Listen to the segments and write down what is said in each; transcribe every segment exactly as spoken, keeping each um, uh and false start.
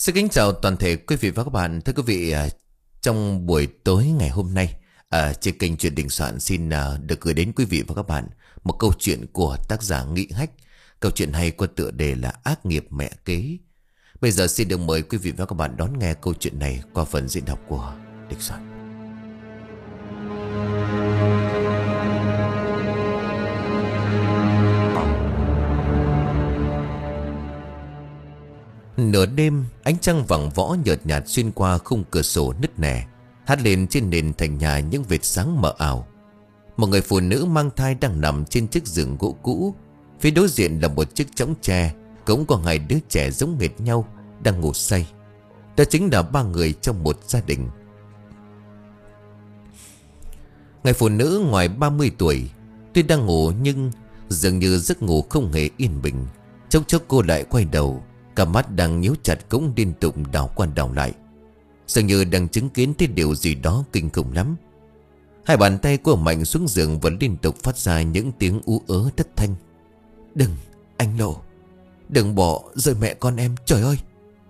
Xin kính chào toàn thể quý vị và các bạn. Thưa quý vị, à, trong buổi tối ngày hôm nay, à, trên kênh Chuyện Đình Soạn xin à, được gửi đến quý vị và các bạn một câu chuyện của tác giả Nghị Hách. Câu chuyện hay có tựa đề là Ác Nghiệp Mẹ Kế. Bây giờ xin được mời quý vị và các bạn đón nghe câu chuyện này qua phần diễn đọc của Đình Soạn. Nửa đêm, ánh trăng vàng võ nhợt nhạt xuyên qua khung cửa sổ nứt nẻ, hắt lên trên nền thành nhà những vệt sáng mờ ảo. Một người phụ nữ mang thai đang nằm trên chiếc giường gỗ cũ. Phía đối diện là một chiếc chõng tre, cũng có hai đứa trẻ giống hệt nhau đang ngủ say. Đó chính là ba người trong một gia đình. Người phụ nữ ngoài ba mươi tuổi, tuy đang ngủ nhưng dường như giấc ngủ không hề yên bình. Chốc chốc cô lại quay đầu, cả mắt đang nhíu chặt cũng liên tục đảo qua đảo lại, dường như đang chứng kiến thấy điều gì đó kinh khủng lắm. Hai bàn tay của Mạnh xuống giường vẫn liên tục phát ra những tiếng ú ớ thất thanh. Đừng, anh Lộ, đừng bỏ rơi mẹ con em, trời ơi.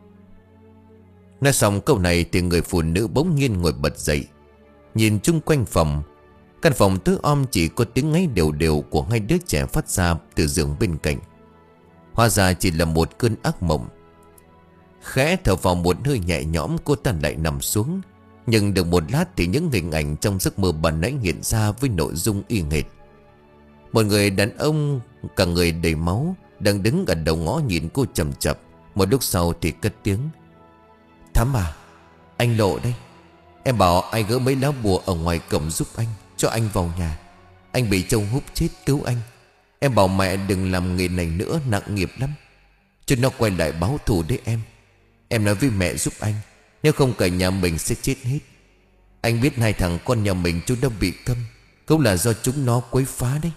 Nói xong câu này thì người phụ nữ bỗng nhiên ngồi bật dậy, nhìn chung quanh phòng. Căn phòng tối om chỉ có tiếng ngáy đều đều của hai đứa trẻ phát ra từ giường bên cạnh. Hóa ra chỉ là một cơn ác mộng. Khẽ thở vào một hơi nhẹ nhõm, cô ta lại nằm xuống. Nhưng được một lát thì những hình ảnh trong giấc mơ ban nãy hiện ra với nội dung y hệt. Một người đàn ông cả người đầy máu đang đứng ở đầu ngõ nhìn cô chầm chập. Một lúc sau thì cất tiếng. Thắm à, anh Lộ đây. Em bảo ai gỡ mấy lá bùa ở ngoài cổng giúp anh, cho anh vào nhà. Anh bị trâu hút chết, cứu anh. Em bảo mẹ đừng làm nghề này nữa, nặng nghiệp lắm. Cho nó quay lại báo thù đấy em. Em nói với mẹ giúp anh, nếu không cả nhà mình sẽ chết hết. Anh biết hai thằng con nhà mình chúng đã bị câm, cũng là do chúng nó quấy phá đấy.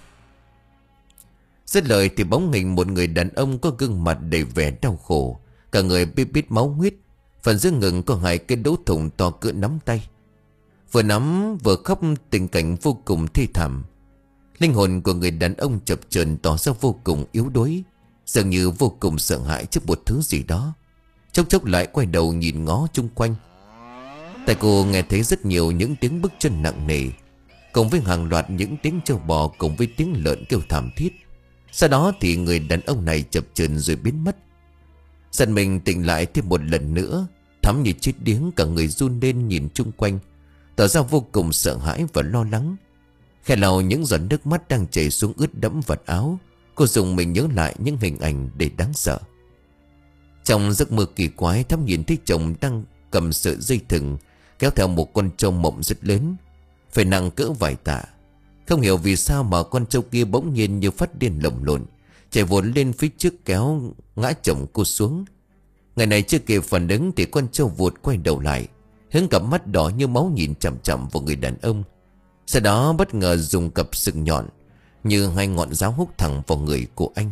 Dứt lời thì bóng hình một người đàn ông có gương mặt đầy vẻ đau khổ, cả người bít bít máu huyết. Phần dưới ngực có hai cái lỗ thủng to cỡ nắm tay. Vừa nắm vừa khóc, tình cảnh vô cùng thê thảm. Linh hồn của người đàn ông chập chờn tỏ ra vô cùng yếu đuối, dường như vô cùng sợ hãi trước một thứ gì đó. Chốc chốc lại quay đầu nhìn ngó chung quanh. Tại cô nghe thấy rất nhiều những tiếng bước chân nặng nề, cùng với hàng loạt những tiếng trâu bò, cùng với tiếng lợn kêu thảm thiết. Sau đó thì người đàn ông này chập chờn rồi biến mất. Giật mình tỉnh lại thêm một lần nữa, Thắm như chết điếng, cả người run lên nhìn chung quanh, tỏ ra vô cùng sợ hãi và lo lắng. Khẽ lau những giọt nước mắt đang chảy xuống ướt đẫm vật áo, cô dùng mình nhớ lại những hình ảnh để đáng sợ. Trong giấc mơ kỳ quái, Thắm nhìn thấy chồng đang cầm sợi dây thừng kéo theo một con trâu mộng rất lớn, phải nặng cỡ vài tạ. Không hiểu vì sao mà con trâu kia bỗng nhiên như phát điên lồng lộn, chạy vốn lên phía trước kéo ngã chồng cô xuống. Ngày này chưa kịp phản ứng thì con trâu vụt quay đầu lại, hướng cặp mắt đỏ như máu nhìn chằm chằm vào người đàn ông. Sau đó bất ngờ dùng cặp sừng nhọn như hai ngọn giáo húc thẳng vào người của anh.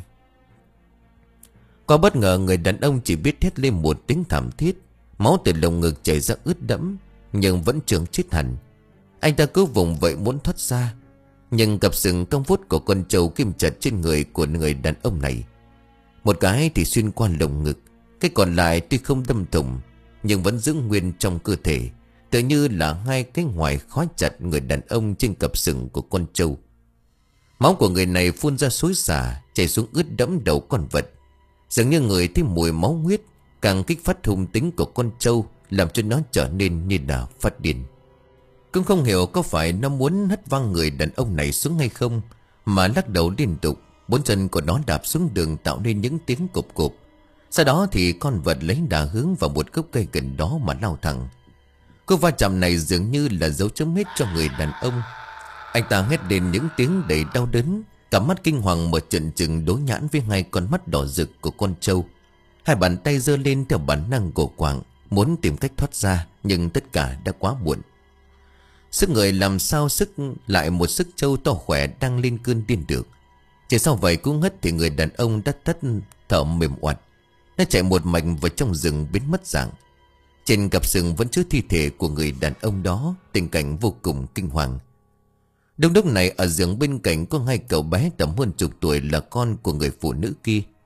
Qua bất ngờ, người đàn ông chỉ biết thét lên một tiếng thảm thiết, máu từ lồng ngực chảy ra ướt đẫm, nhưng vẫn chưa chết hẳn. Anh ta cứ vùng vậy muốn thoát ra, nhưng cặp sừng cong vút của con trâu kim chặt trên người của người đàn ông này. Một cái thì xuyên qua lồng ngực, cái còn lại tuy không đâm thủng nhưng vẫn giữ nguyên trong cơ thể, tự như là hai cái ngoài khóa chặt người đàn ông trên cặp sừng của con trâu. Máu của người này phun ra xối xả, chảy xuống ướt đẫm đầu con vật. Dường như người thấy mùi máu huyết càng kích phát hung tính của con trâu, làm cho nó trở nên như là phát điên. Cũng không hiểu có phải nó muốn hất văng người đàn ông này xuống hay không, mà lắc đầu liên tục, bốn chân của nó đạp xuống đường tạo nên những tiếng cộp cộp. Sau đó thì con vật lấy đà hướng vào một gốc cây gần đó mà lao thẳng. Cú va chạm này dường như là dấu chấm hết cho người đàn ông. Anh ta hét lên những tiếng đầy đau đớn, cả mắt kinh hoàng mở trợn trừng đối nhãn với hai con mắt đỏ rực của con trâu. Hai bàn tay giơ lên theo bản năng cổ quạng, muốn tìm cách thoát ra, nhưng tất cả đã quá muộn. Sức người làm sao sức lại một sức trâu to khỏe đang lên cơn điên được. Chỉ sau vài cú ngất thì người đàn ông đã tắt thở mềm oặt. Nó chạy một mạch vào trong rừng biến mất dạng. Trên cặp sừng vẫn chứa thi thể của người đàn ông đó, tình cảnh vô cùng kinh hoàng. Đúng lúc này ở giường bên cạnh có hai cậu bé tầm hơn chục tuổi là con của người phụ nữ kia.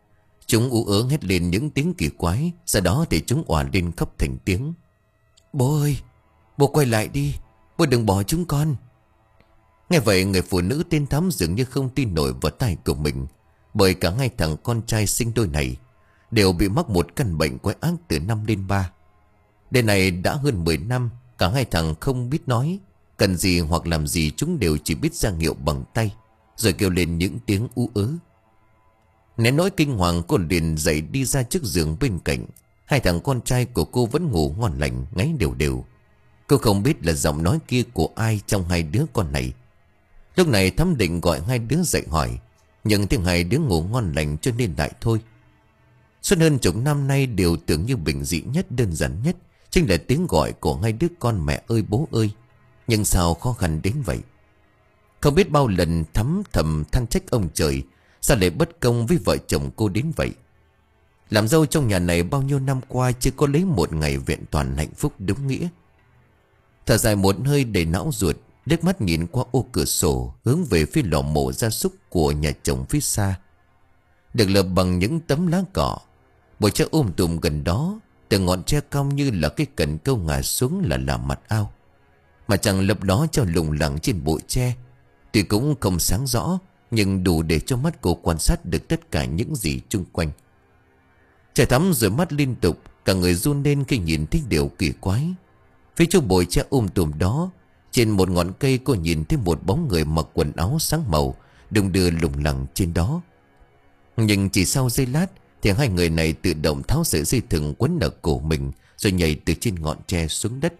Chúng ú ớ hét lên những tiếng kỳ quái. Sau đó thì chúng òa lên khóc thành tiếng. Bố ơi, bố quay lại đi, bố đừng bỏ chúng con. Nghe vậy người phụ nữ tên Thắm dường như không tin nổi vào tai của mình. Bởi cả hai thằng con trai sinh đôi này đều bị mắc một căn bệnh quái ác từ năm đến ba. Đến này đã hơn mười năm. Cả hai thằng không biết nói. Cần gì hoặc làm gì chúng đều chỉ biết ra hiệu bằng tay, rồi kêu lên những tiếng ú ớ. Nén nỗi kinh hoàng, cô liền dậy đi ra trước giường bên cạnh. Hai thằng con trai của cô vẫn ngủ ngon lành, ngáy đều đều. Cô không biết là giọng nói kia của ai trong hai đứa con này. Lúc này Thắm định gọi hai đứa dậy hỏi, nhưng tiếng hai đứa ngủ ngon lành cho nên lại thôi. Suốt hơn chục năm nay điều tưởng như bình dị nhất, đơn giản nhất chính là tiếng gọi của hai đứa con mẹ ơi bố ơi. Nhưng sao khó khăn đến vậy? Không biết bao lần Thắm thầm than trách ông trời, sao lại bất công với vợ chồng cô đến vậy. Làm dâu trong nhà này bao nhiêu năm qua chưa có lấy một ngày vẹn toàn hạnh phúc đúng nghĩa. Thở dài một hơi đầy não ruột, liếc mắt nhìn qua ô cửa sổ hướng về phía lò mổ gia súc của nhà chồng phía xa, được lợp bằng những tấm lá cỏ. Bụi tre um tùm gần đó, từ ngọn tre cong như là cái cần câu ngả xuống là là mặt ao. Mà chẳng lập đó cho lủng lẳng trên bụi tre. Tuy cũng không sáng rõ, nhưng đủ để cho mắt cô quan sát được tất cả những gì chung quanh. Trời Thắm rồi mắt liên tục, cả người run lên khi nhìn thấy điều kỳ quái. Phía chỗ bụi tre um tùm đó, trên một ngọn cây cô nhìn thấy một bóng người mặc quần áo sáng màu đung đưa lủng lẳng trên đó. Nhưng chỉ sau giây lát thì hai người này tự động tháo sợi dây thừng quấn ở cổ mình, rồi nhảy từ trên ngọn tre xuống đất.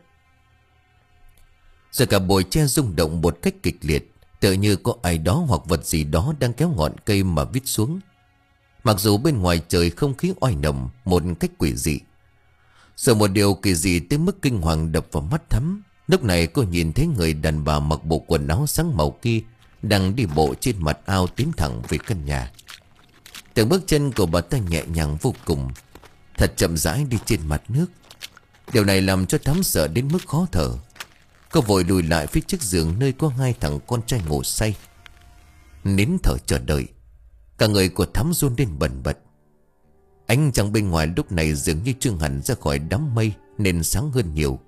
Rồi cả bụi tre rung động một cách kịch liệt, tựa như có ai đó hoặc vật gì đó đang kéo ngọn cây mà vít xuống. Mặc dù bên ngoài trời không khí oai nồng một cách quỷ dị, rồi một điều kỳ dị tới mức kinh hoàng đập vào mắt Thắm. Lúc này cô nhìn thấy người đàn bà mặc bộ quần áo sáng màu kia đang đi bộ trên mặt ao tiến thẳng về căn nhà. Từng bước chân của bà ta nhẹ nhàng vô cùng, thật chậm rãi đi trên mặt nước. Điều này làm cho Thắm sợ đến mức khó thở. Cô vội lùi lại phía trước giường nơi có hai thằng con trai ngủ say, nín thở chờ đợi. Cả người của Thắm run lên bần bật. Ánh trăng bên ngoài lúc này dường như trương hẳn ra khỏi đám mây nên sáng hơn nhiều.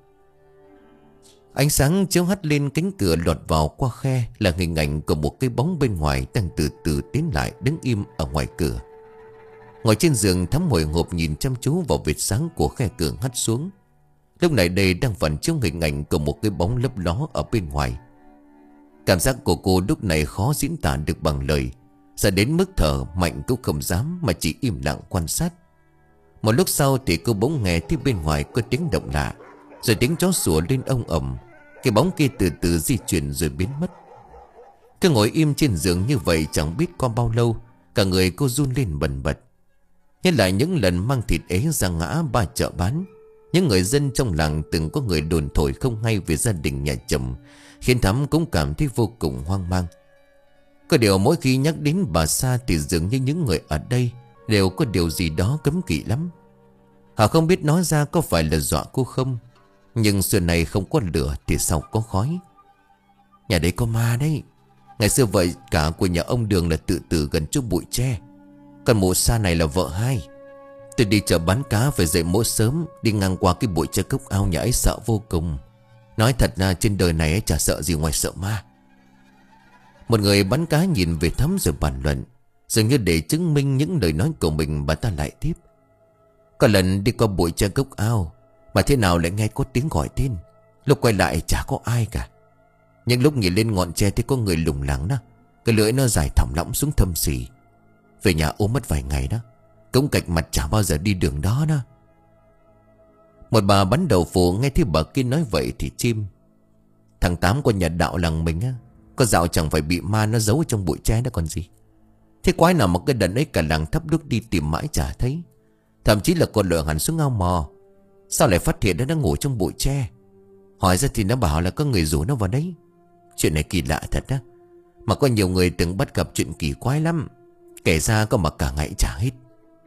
Ánh sáng chiếu hắt lên cánh cửa lọt vào qua khe là hình ảnh của một cái bóng bên ngoài đang từ từ tiến lại, đứng im ở ngoài cửa. Ngồi trên giường, Thắm hồi hộp nhìn chăm chú vào vệt sáng của khe cửa hắt xuống. Lúc này đây đang phản chiếu hình ảnh của một cái bóng lấp ló ở bên ngoài. Cảm giác của cô lúc này khó diễn tả được bằng lời, sợ đến mức thở mạnh cũng không dám mà chỉ im lặng quan sát. Một lúc sau thì cô bỗng nghe thấy bên ngoài có tiếng động lạ, rồi tiếng chó sủa lên ong ầm. Cái bóng kia từ từ di chuyển rồi biến mất. Cứ ngồi im trên giường như vậy chẳng biết qua bao lâu, cả người cô run lên bần bật. Nhớ lại những lần mang thịt ế ra ngã ba chợ bán, những người dân trong làng từng có người đồn thổi không hay về gia đình nhà chồng, khiến Thắm cũng cảm thấy vô cùng hoang mang. Có điều mỗi khi nhắc đến bà Sa thì dường như những người ở đây đều có điều gì đó cấm kỵ lắm. Họ không biết nói ra có phải là dọa cô không, nhưng xưa này không có lửa thì sao có khói. Nhà đấy có ma đấy. Ngày xưa vậy cả của nhà ông Đường là tự tử gần chỗ bụi tre. Còn mụ Sa này là vợ hai. Tôi đi chợ bán cá phải dậy mỗi sớm, đi ngang qua cái bụi tre cốc ao nhà ấy sợ vô cùng. Nói thật là trên đời này ấy chả sợ gì ngoài sợ ma. Một người bán cá nhìn về Thắm rồi bàn luận. Dường như để chứng minh những lời nói của mình, bà ta lại tiếp. Có lần đi qua bụi tre cốc ao mà thế nào lại nghe có tiếng gọi tên. Lúc quay lại chả có ai cả. Nhưng lúc nhìn lên ngọn tre thì có người lủng lẳng đó. Cái lưỡi nó dài thòng lọng xuống thâm xì. Về nhà ốm mất vài ngày đó. Cũng cạch mặt chả bao giờ đi đường đó đó. Một bà bán đậu phụ nghe thấy bà kia nói vậy thì chim. Thằng Tám của nhà đạo làng mình á, có dạo chẳng phải bị ma nó giấu trong bụi tre đó còn gì. Thế quái nào mà cái đợt ấy cả làng thắp đuốc đi tìm mãi chả thấy. Thậm chí là còn lội hẳn xuống ao mò. Sao lại phát hiện nó đang ngủ trong bụi tre? Hỏi ra thì nó bảo là có người rủ nó vào đấy. Chuyện này kỳ lạ thật á. Mà có nhiều người từng bắt gặp chuyện kỳ quái lắm. Kể ra có mà cả ngày chả hết.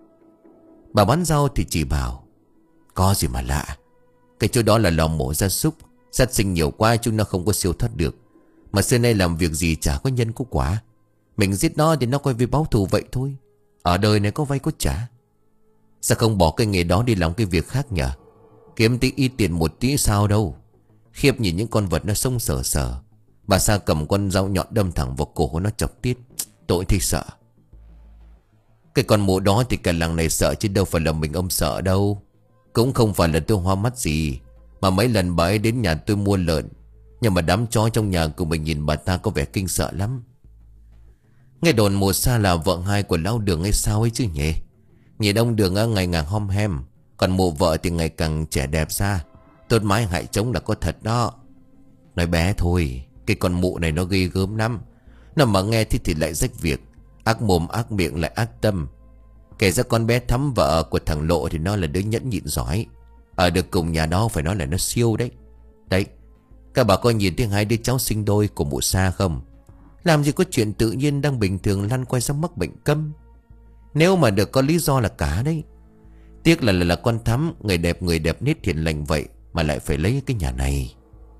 Bà bán rau thì chỉ bảo có gì mà lạ. Cái chỗ đó là lò mổ gia súc, sát sinh nhiều quá chúng nó không có siêu thoát được. Mà xưa nay làm việc gì chả có nhân có quả. Mình giết nó thì nó quay về báo thù vậy thôi. Ở đời này có vay có trả. Sao không bỏ cái nghề đó đi làm cái việc khác nhỉ? Kiếm tí ít tiền một tí sao đâu. Khiếp nhìn những con vật nó sống sờ sờ. Bà Sa cầm con dao nhọn đâm thẳng vào cổ nó chọc tiết. Tội thì sợ. Cái con mụ đó thì cả làng này sợ, chứ đâu phải là mình ông sợ đâu. Cũng không phải là tôi hoa mắt gì, mà mấy lần bà ấy đến nhà tôi mua lợn. Nhưng mà đám chó trong nhà của mình nhìn bà ta có vẻ kinh sợ lắm. Nghe đồn mụ Sa là vợ hai của lão Đường hay sao ấy chứ nhỉ? Nhìn ông Đường á, ngày càng hom hem, còn mụ vợ thì ngày càng trẻ đẹp ra. Tốt mái hại trống là có thật đó. Nói bé thôi, cái con mụ này nó ghê gớm lắm. Nó mà nghe thì thì lại rách việc. Ác mồm ác miệng lại ác tâm. Kể ra con bé Thắm vợ của thằng Lộ thì nó là đứa nhẫn nhịn giỏi. Ở được cùng nhà đó phải nói là nó siêu đấy. Đấy, các bà có nhìn thấy hai đứa cháu sinh đôi của mụ Sa không? Làm gì có chuyện tự nhiên đang bình thường lăn quay ra mắc bệnh câm. Nếu mà được có lý do là cả đấy. Tiếc là là, là con Thắm, người đẹp người đẹp nết hiền lành vậy mà lại phải lấy cái nhà này.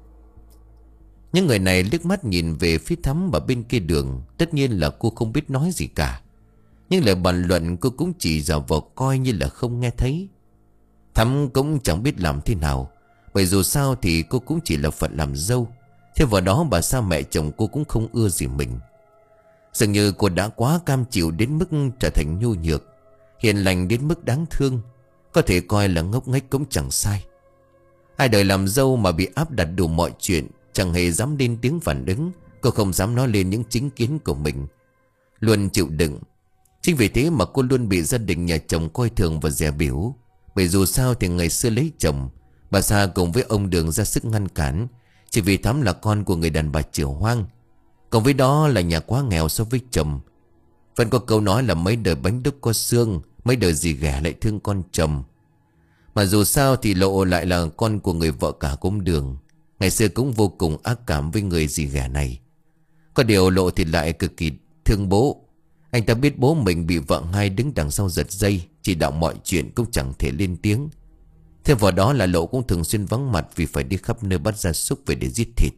Những người này liếc mắt nhìn về phía Thắm và bên kia đường. Tất nhiên là cô không biết nói gì cả. Nhưng lời bàn luận cô cũng chỉ giả vờ coi như là không nghe thấy. Thắm cũng chẳng biết làm thế nào, bởi dù sao thì cô cũng chỉ là phận làm dâu. Thêm vào đó bà Sa mẹ chồng cô cũng không ưa gì mình. Dường như cô đã quá cam chịu đến mức trở thành nhu nhược, hiền lành đến mức đáng thương. Có thể coi là ngốc nghếch cũng chẳng sai. Ai đời làm dâu mà bị áp đặt đủ mọi chuyện, chẳng hề dám lên tiếng phản ứng. Cô không dám nói lên những chính kiến của mình, luôn chịu đựng. Chính vì thế mà cô luôn bị gia đình nhà chồng coi thường và dè bỉu. Bởi dù sao thì ngày xưa lấy chồng, bà Sa cùng với ông Đường ra sức ngăn cản, chỉ vì Thắm là con của người đàn bà Triều Hoang. Còn với đó là nhà quá nghèo so với chồng. Vẫn có câu nói là mấy đời bánh đúc có xương, mấy đời dì ghẻ lại thương con chồng. Mà dù sao thì Lộ lại là con của người vợ cả của ông Đường. Ngày xưa cũng vô cùng ác cảm với người dì ghẻ này. Có điều Lộ thì lại cực kỳ thương bố. Anh ta biết bố mình bị vợ hai đứng đằng sau giật dây, chỉ đạo mọi chuyện cũng chẳng thể lên tiếng. Thêm vào đó là Lộ cũng thường xuyên vắng mặt vì phải đi khắp nơi bắt gia súc về để giết thịt.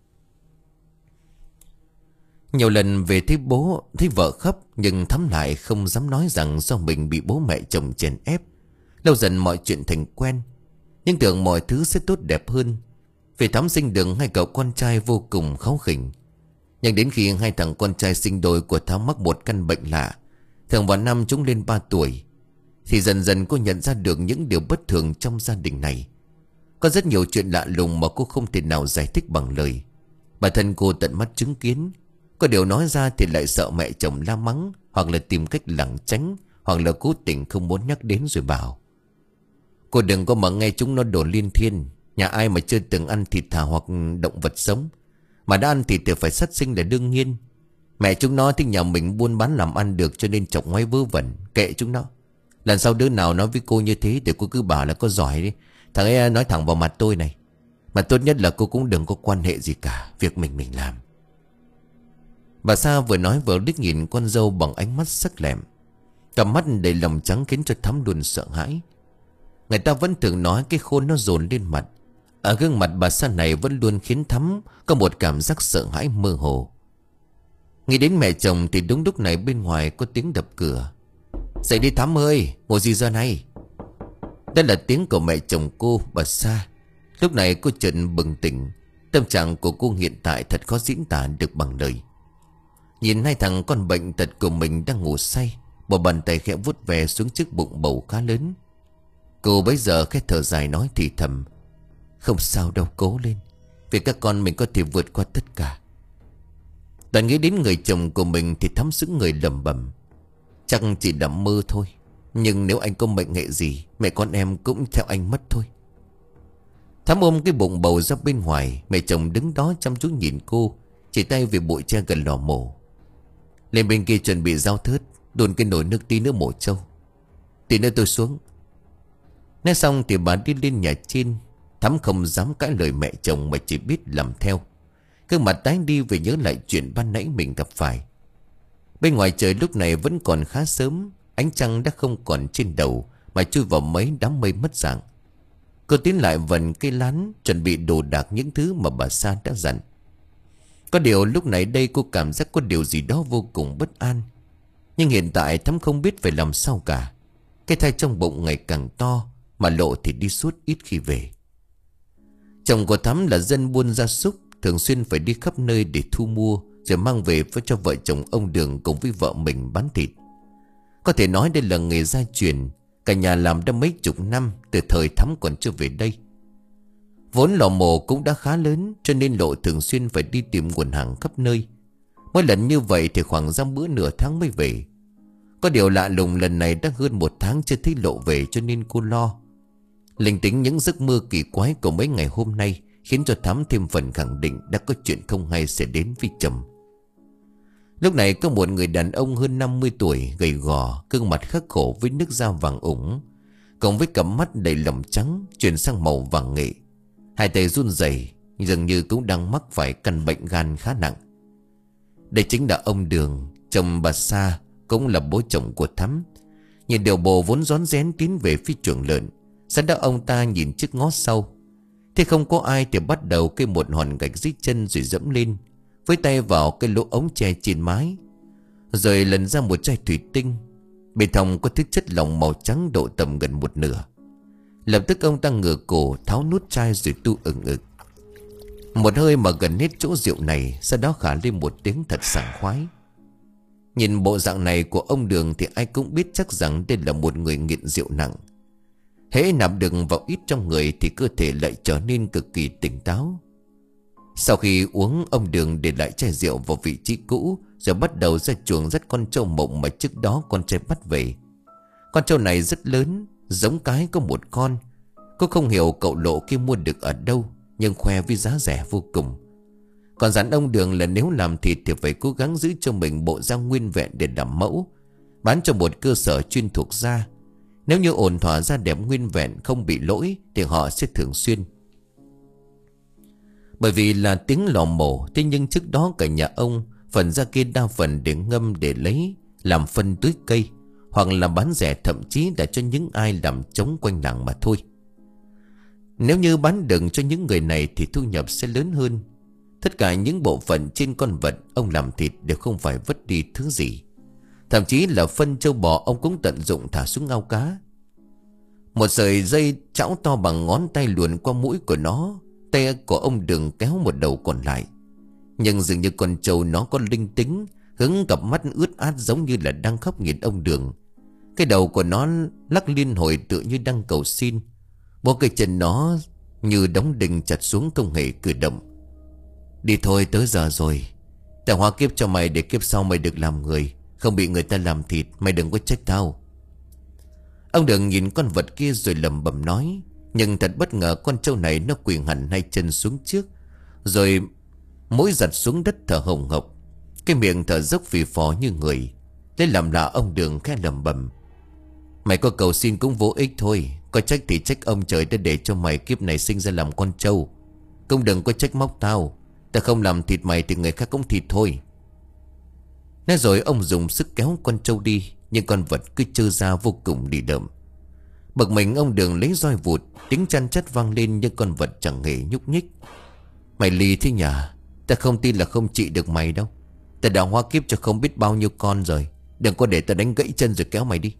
Nhiều lần về thấy bố, thấy vợ khóc, nhưng Thắm lại không dám nói rằng do mình bị bố mẹ chồng chèn ép. Lâu dần mọi chuyện thành quen, nhưng tưởng mọi thứ sẽ tốt đẹp hơn. Vì Thắm sinh được hai cậu con trai vô cùng kháu khỉnh. Nhưng đến khi hai thằng con trai sinh đôi của Thắm mắc một căn bệnh lạ, thường vào năm chúng lên ba tuổi, thì dần dần cô nhận ra được những điều bất thường trong gia đình này. Có rất nhiều chuyện lạ lùng mà cô không thể nào giải thích bằng lời. Bản thân cô tận mắt chứng kiến. Có điều nói ra thì lại sợ mẹ chồng la mắng, hoặc là tìm cách lảng tránh, hoặc là cố tình không muốn nhắc đến rồi bảo: cô đừng có mà nghe chúng nó đồn liên thiên. Nhà ai mà chưa từng ăn thịt thà hoặc động vật sống, mà đã ăn thịt thì phải sát sinh là đương nhiên. Mẹ chúng nó thích nhà mình buôn bán làm ăn được, cho nên chọc ngoáy vớ vẩn. Kệ chúng nó. Lần sau đứa nào nói với cô như thế thì cô cứ bảo là có giỏi đi. Thằng ấy nói thẳng vào mặt tôi này. Mà tốt nhất là cô cũng đừng có quan hệ gì cả, việc mình mình làm. Bà Sa vừa nói vừa liếc nhìn con dâu bằng ánh mắt sắc lẹm. Cặp mắt đầy lòng trắng khiến cho Thắm luôn sợ hãi. Người ta vẫn thường nói cái khôn nó dồn lên mặt. Ở gương mặt bà Sa này vẫn luôn khiến Thắm có một cảm giác sợ hãi mơ hồ. Nghĩ đến mẹ chồng thì đúng lúc này bên ngoài có tiếng đập cửa. Dậy đi Thắm ơi, ngồi gì giờ này? Đó là tiếng của mẹ chồng cô, bà Sa. Lúc này cô chợt bừng tỉnh. Tâm trạng của cô hiện tại thật khó diễn tả được bằng lời. Nhìn hai thằng con bệnh tật của mình đang ngủ say, một bàn tay khẽ vuốt về xuống chiếc bụng bầu khá lớn. Cô bấy giờ khẽ thở dài nói thì thầm: không sao đâu, cố lên. Vì các con mình có thể vượt qua tất cả. Đoạn nghĩ đến người chồng của mình thì Thắm sững người lẩm bẩm: chắc chỉ là mơ thôi. Nhưng nếu anh có mệnh hệ gì, mẹ con em cũng theo anh mất thôi. Thắm ôm cái bụng bầu ra bên ngoài. Mẹ chồng đứng đó chăm chú nhìn cô, chỉ tay về bụi tre gần lò mổ. Lên bên kia chuẩn bị dao thớt, đun cái nồi nước tí nữa mổ trâu. Tí nữa tôi xuống. Nói xong thì bà đi lên nhà trên. Thắm không dám cãi lời mẹ chồng mà chỉ biết làm theo. Cứ mặt tái đi vì nhớ lại chuyện ban nãy mình gặp phải. Bên ngoài trời lúc này vẫn còn khá sớm. Ánh trăng đã không còn trên đầu mà chui vào mấy đám mây mất dạng. Cô tiến lại vần cây lán, chuẩn bị đồ đạc những thứ mà bà Sa đã dặn. Có điều lúc này đây cô cảm giác có điều gì đó vô cùng bất an. Nhưng hiện tại Thắm không biết phải làm sao cả. Cái thai trong bụng ngày càng to, mà Lộ thì đi suốt ít khi về. Chồng của Thắm là dân buôn gia súc, thường xuyên phải đi khắp nơi để thu mua, rồi mang về với cho vợ chồng ông Đường cùng với vợ mình bán thịt. Có thể nói đây là nghề gia truyền, cả nhà làm đã mấy chục năm, từ thời Thắm còn chưa về đây. Vốn lò mổ cũng đã khá lớn, cho nên Lộ thường xuyên phải đi tìm nguồn hàng khắp nơi. Mỗi lần như vậy thì khoảng ra bữa nửa tháng mới về. Có điều lạ lùng, lần này đã hơn một tháng chưa thấy Lộ về, cho nên cô lo. Linh tính những giấc mơ kỳ quái của mấy ngày hôm nay khiến cho Thắm thêm phần khẳng định đã có chuyện không hay sẽ đến với chồng. Lúc này có một người đàn ông hơn năm mươi tuổi, gầy gò, gương mặt khắc khổ với nước da vàng ủng, cộng với cặp mắt đầy lồng trắng chuyển sang màu vàng nghệ. Hai tay run rẩy, dường như cũng đang mắc phải căn bệnh gan khá nặng. Đây chính là ông Đường, chồng bà Sa, cũng là bố chồng của Thắm. Nhìn điều bộ vốn rón rén tiến về phía chuồng lợn, sau đó ông ta nhìn trước ngó sau. Thế không có ai thì bắt đầu cây một hòn gạch dưới chân rồi dẫm lên, với tay vào cái lỗ ống tre trên mái, rồi lần ra một chai thủy tinh. Bên trong có thứ chất lỏng màu trắng độ tầm gần một nửa. Lập tức ông ta ngửa cổ tháo nút chai rồi tu ừng ực. Một hơi mà gần hết chỗ rượu này, sau đó khả lên một tiếng thật sảng khoái. Nhìn bộ dạng này của ông Đường thì ai cũng biết chắc rằng đây là một người nghiện rượu nặng. Hễ nạp được vào ít trong người thì cơ thể lại trở nên cực kỳ tỉnh táo. Sau khi uống, ông Đường để lại chai rượu vào vị trí cũ, rồi bắt đầu ra chuồng dắt con trâu mộng mà trước đó con trai bắt về. Con trâu này rất lớn, giống cái có một con. Cô không hiểu cậu Lộ kia mua được ở đâu, nhưng khoe với giá rẻ vô cùng. Còn dặn ông Đường là nếu làm thịt thì phải cố gắng giữ cho mình bộ da nguyên vẹn để đảm mẫu, bán cho một cơ sở chuyên thuộc da. Nếu như ổn thỏa da đẹp nguyên vẹn không bị lỗi thì họ sẽ thường xuyên. Bởi vì là tiếng lò mổ, thế nhưng trước đó cả nhà ông phần da kia đa phần để ngâm để lấy làm phân tưới cây, hoặc là bán rẻ, thậm chí là cho những ai làm trống quanh làng mà thôi. Nếu như bán đừng cho những người này thì thu nhập sẽ lớn hơn. Tất cả những bộ phận trên con vật ông làm thịt đều không phải vứt đi thứ gì. Thậm chí là phân trâu bò ông cũng tận dụng thả xuống ao cá. Một sợi dây chảo to bằng ngón tay luồn qua mũi của nó. Tay của ông Đường kéo một đầu còn lại. Nhưng dường như con trâu nó có linh tính, hướng cặp mắt ướt át giống như là đang khóc nhìn ông Đường. Cái đầu của nó lắc liên hồi tự như đang cầu xin. Bốn cái chân nó như đóng đinh chặt xuống không hề cử động. Đi thôi, tới giờ rồi. Tao hóa kiếp cho mày để kiếp sau mày được làm người, không bị người ta làm thịt. Mày đừng có trách tao. Ông Đường nhìn con vật kia rồi lẩm bẩm nói. Nhưng thật bất ngờ, con trâu này nó quỳ hẳn hai chân xuống trước, rồi mũi giật xuống đất thở hồng hộc, cái miệng thở dốc phì phò như người. Lấy làm lạ, ông Đường khẽ lẩm bẩm: Mày có cầu xin cũng vô ích thôi. Có trách thì trách ông trời đã để cho mày kiếp này sinh ra làm con trâu. Cũng đừng có trách móc tao. Ta không làm thịt mày thì người khác cũng thịt thôi. Nói rồi ông dùng sức kéo con trâu đi, nhưng con vật cứ trơ ra vô cùng đi đậm. Bực mình, ông Đường lấy roi vụt, tiếng chăn chắt vang lên, nhưng con vật chẳng hề nhúc nhích. Mày lì thế nhỉ? Ta không tin là không trị được mày đâu. Ta đã hóa kiếp cho không biết bao nhiêu con rồi. Đừng có để ta đánh gãy chân rồi kéo mày đi.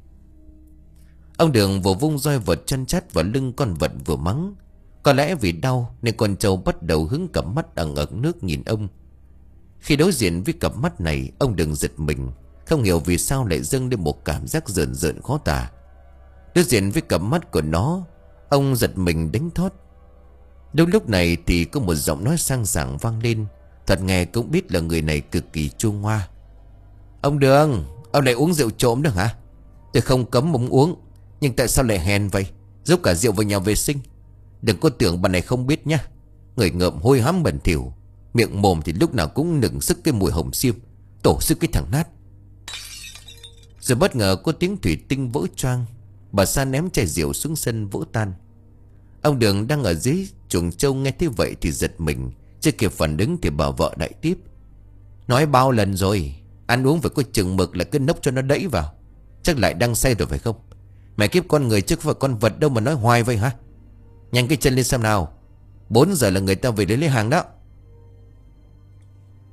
Ông Đường vừa vung roi vật chăn chắt vào lưng con vật vừa mắng. Có lẽ vì đau nên con trâu bắt đầu hướng cặp mắt ẩn ẩn nước nhìn ông. Khi đối diện với cặp mắt này, ông Đường giật mình, không hiểu vì sao lại dâng lên một cảm giác rợn rợn khó tả. Đối diện với cặp mắt của nó, ông giật mình đánh thót. Đúng lúc này thì có một giọng nói sang sảng vang lên. Thật nghe cũng biết là người này cực kỳ chua ngoa. Ông Đường, ông lại uống rượu trộm được hả? Tôi không cấm ông uống, nhưng tại sao lại hèn vậy? Giấu cả rượu vào nhà vệ sinh. Đừng có tưởng bà này không biết nhá. Người ngợm hôi hám bẩn thỉu, miệng mồm thì lúc nào cũng nửng sức cái mùi hồng xiêm. Tổ sức cái thằng nát. Rồi bất ngờ có tiếng thủy tinh vỡ choang. Bà Sa ném chai rượu xuống sân vỡ tan. Ông Đường đang ở dưới chuồng trâu nghe thế vậy thì giật mình, chưa kịp phản ứng thì bà vợ đại tiếp: Nói bao lần rồi, ăn uống phải có chừng mực, là cứ nốc cho nó đẫy vào. Chắc lại đang say rồi phải không? Mày kiếp con người chứ không phải con vật đâu mà nói hoài vậy hả? Nhanh cái chân lên xem nào. Bốn giờ là người ta về lấy lấy hàng đó.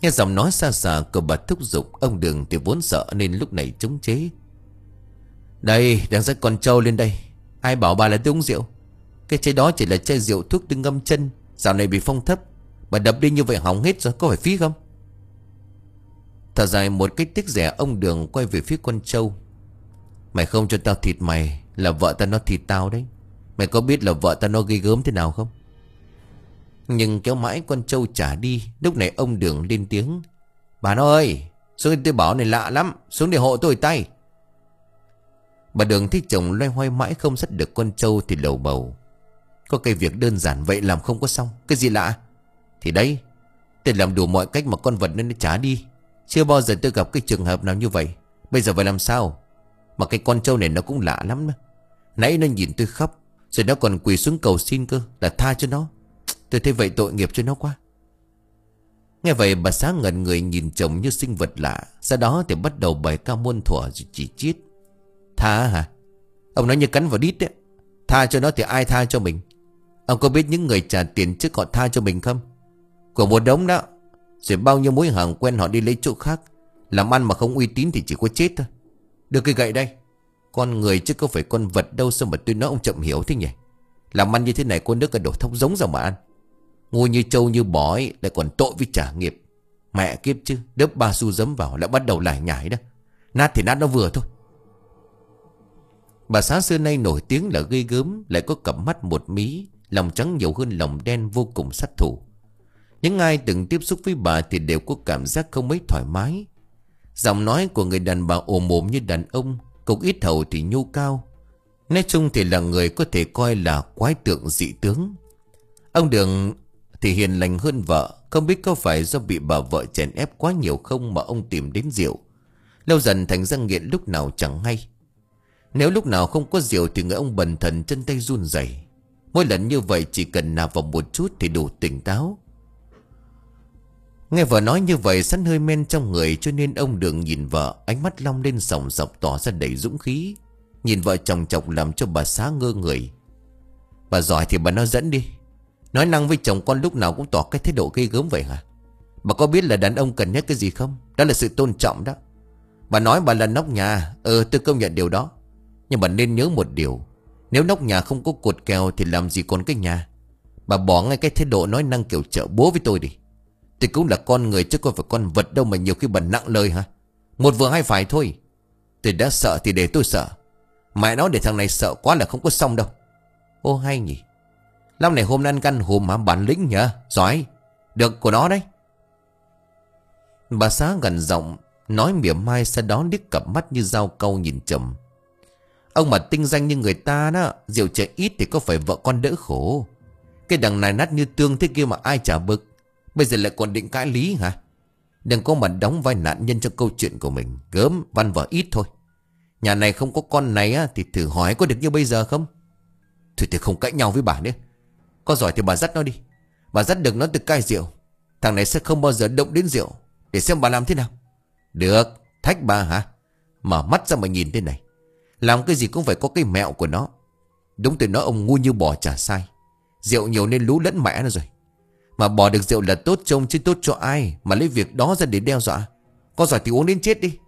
Nghe giọng nói xa xả của bà thúc giục, ông Đường thì vốn sợ nên lúc này chống chế. Đây, đang dắt con trâu lên đây. Ai bảo bà là tôi uống rượu? Cái chai đó chỉ là chai rượu thuốc đương ngâm chân, dạo này bị phong thấp. Bà đập đi như vậy hỏng hết rồi, có phải phí không? Thở dài một cách tiếc rẻ, ông Đường quay về phía con trâu. Mày không cho tao thịt mày là vợ tao nó thịt tao đấy. Mày có biết là vợ tao nó ghê gớm thế nào không? Nhưng kéo mãi con trâu trả đi. Lúc này ông Đường lên tiếng. Bà nó ơi, xuống tôi bảo này lạ lắm, xuống để hộ tôi tay. Bà Đường thấy chồng loay hoay mãi không dắt được con trâu thì lầu bầu. Có cái việc đơn giản vậy làm không có xong. Cái gì lạ? Thì đấy, tôi làm đủ mọi cách mà con vật nên nó trả đi. Chưa bao giờ tôi gặp cái trường hợp nào như vậy. Bây giờ phải làm sao? Mà cái con trâu này nó cũng lạ lắm đó. Nãy nó nhìn tôi khóc, rồi nó còn quỳ xuống cầu xin cơ, là tha cho nó. Tôi thấy vậy tội nghiệp cho nó quá. Nghe vậy bà Xá ngẩn người nhìn chồng như sinh vật lạ. Sau đó thì bắt đầu bài ca muôn thuở rồi chỉ chiết. Tha hả? Ông nói như cắn vào đít đấy. Tha cho nó thì ai tha cho mình? Ông có biết những người trả tiền trước họ tha cho mình không? Của một đống đó. Rồi bao nhiêu mối hàng quen họ đi lấy chỗ khác. Làm ăn mà không uy tín thì chỉ có chết thôi. Đưa cái gậy đây. Con người chứ có phải con vật đâu. Sao mà tôi nói ông chậm hiểu thế nhỉ? Làm ăn như thế này con nước cả đổ thóc giống ra mà ăn. Ngu như trâu như bò ấy, lại còn tội với trả nghiệp. Mẹ kiếp chứ, đớp ba xu giấm vào lại bắt đầu lải nhải đó. Nát thì nát nó vừa thôi. Bà Xá xưa nay nổi tiếng là ghê gớm, lại có cặp mắt một mí, lòng trắng nhiều hơn lòng đen, vô cùng sát thủ. Những ai từng tiếp xúc với bà thì đều có cảm giác không mấy thoải mái. Giọng nói của người đàn bà ồm ồm như đàn ông, cục ít hầu thì nhô cao. Nói chung thì là người có thể coi là quái tượng dị tướng. Ông Đường thì hiền lành hơn vợ. Không biết có phải do bị bà vợ chèn ép quá nhiều không mà ông tìm đến rượu. Lâu dần thành ra nghiện lúc nào chẳng hay. Nếu lúc nào không có rượu thì người ông bần thần chân tay run rẩy. Mỗi lần như vậy chỉ cần nạp vào một chút thì đủ tỉnh táo. Nghe vợ nói như vậy sẵn hơi men trong người, cho nên ông Đường nhìn vợ, ánh mắt long lên sòng sọc tỏ ra đầy dũng khí. Nhìn vợ chồng chọc làm cho bà Xá ngơ người. Bà giỏi thì bà nói dẫn đi. Nói năng với chồng con lúc nào cũng tỏ cái thái độ ghê gớm vậy hả? Bà có biết là đàn ông cần nhất cái gì không? Đó là sự tôn trọng đó. Bà nói bà là nóc nhà. Ừ, tôi công nhận điều đó. Nhưng bà nên nhớ một điều. Nếu nóc nhà không có cột kèo thì làm gì còn cái nhà. Bà bỏ ngay cái thái độ nói năng kiểu trợ bố với tôi đi. Tôi cũng là con người chứ không phải con vật đâu mà nhiều khi bà nặng lời hả? Một vừa hai phải thôi. Tôi đã sợ thì để tôi sợ. Mẹ nói để thằng này sợ quá là không có xong đâu. Ô hay nhỉ. Năm này hôm nay ăn căn hùm hả, bản lĩnh nhỉ? Giỏi. Được của nó đấy. Bà Xá gần giọng nói mỉa mai, sau đó liếc cặp mắt như dao cau nhìn chồng. Ông mà tinh danh như người ta đó, rượu chè ít thì có phải vợ con đỡ khổ. Cái đằng này nát như tương thế kia mà ai chả bực. Bây giờ lại còn định cãi lý hả? Đừng có mà đóng vai nạn nhân cho câu chuyện của mình. Gớm văn vở ít thôi. Nhà này không có con này á, thì thử hỏi có được như bây giờ không? Thôi thì không cãi nhau với bà nữa. Có giỏi thì bà dắt nó đi. Bà dắt được nó từ cai rượu. Thằng này sẽ không bao giờ động đến rượu. Để xem bà làm thế nào. Được. Thách bà hả? Mở mắt ra mà nhìn thế này. Làm cái gì cũng phải có cái mẹo của nó. Đúng tôi nói ông ngu như bò chả sai. Rượu nhiều nên lú lẫn mẹ nó rồi. Mà bỏ được rượu là tốt trông chứ tốt cho ai. Mà lấy việc đó ra để đe dọa. Có giỏi thì uống đến chết đi.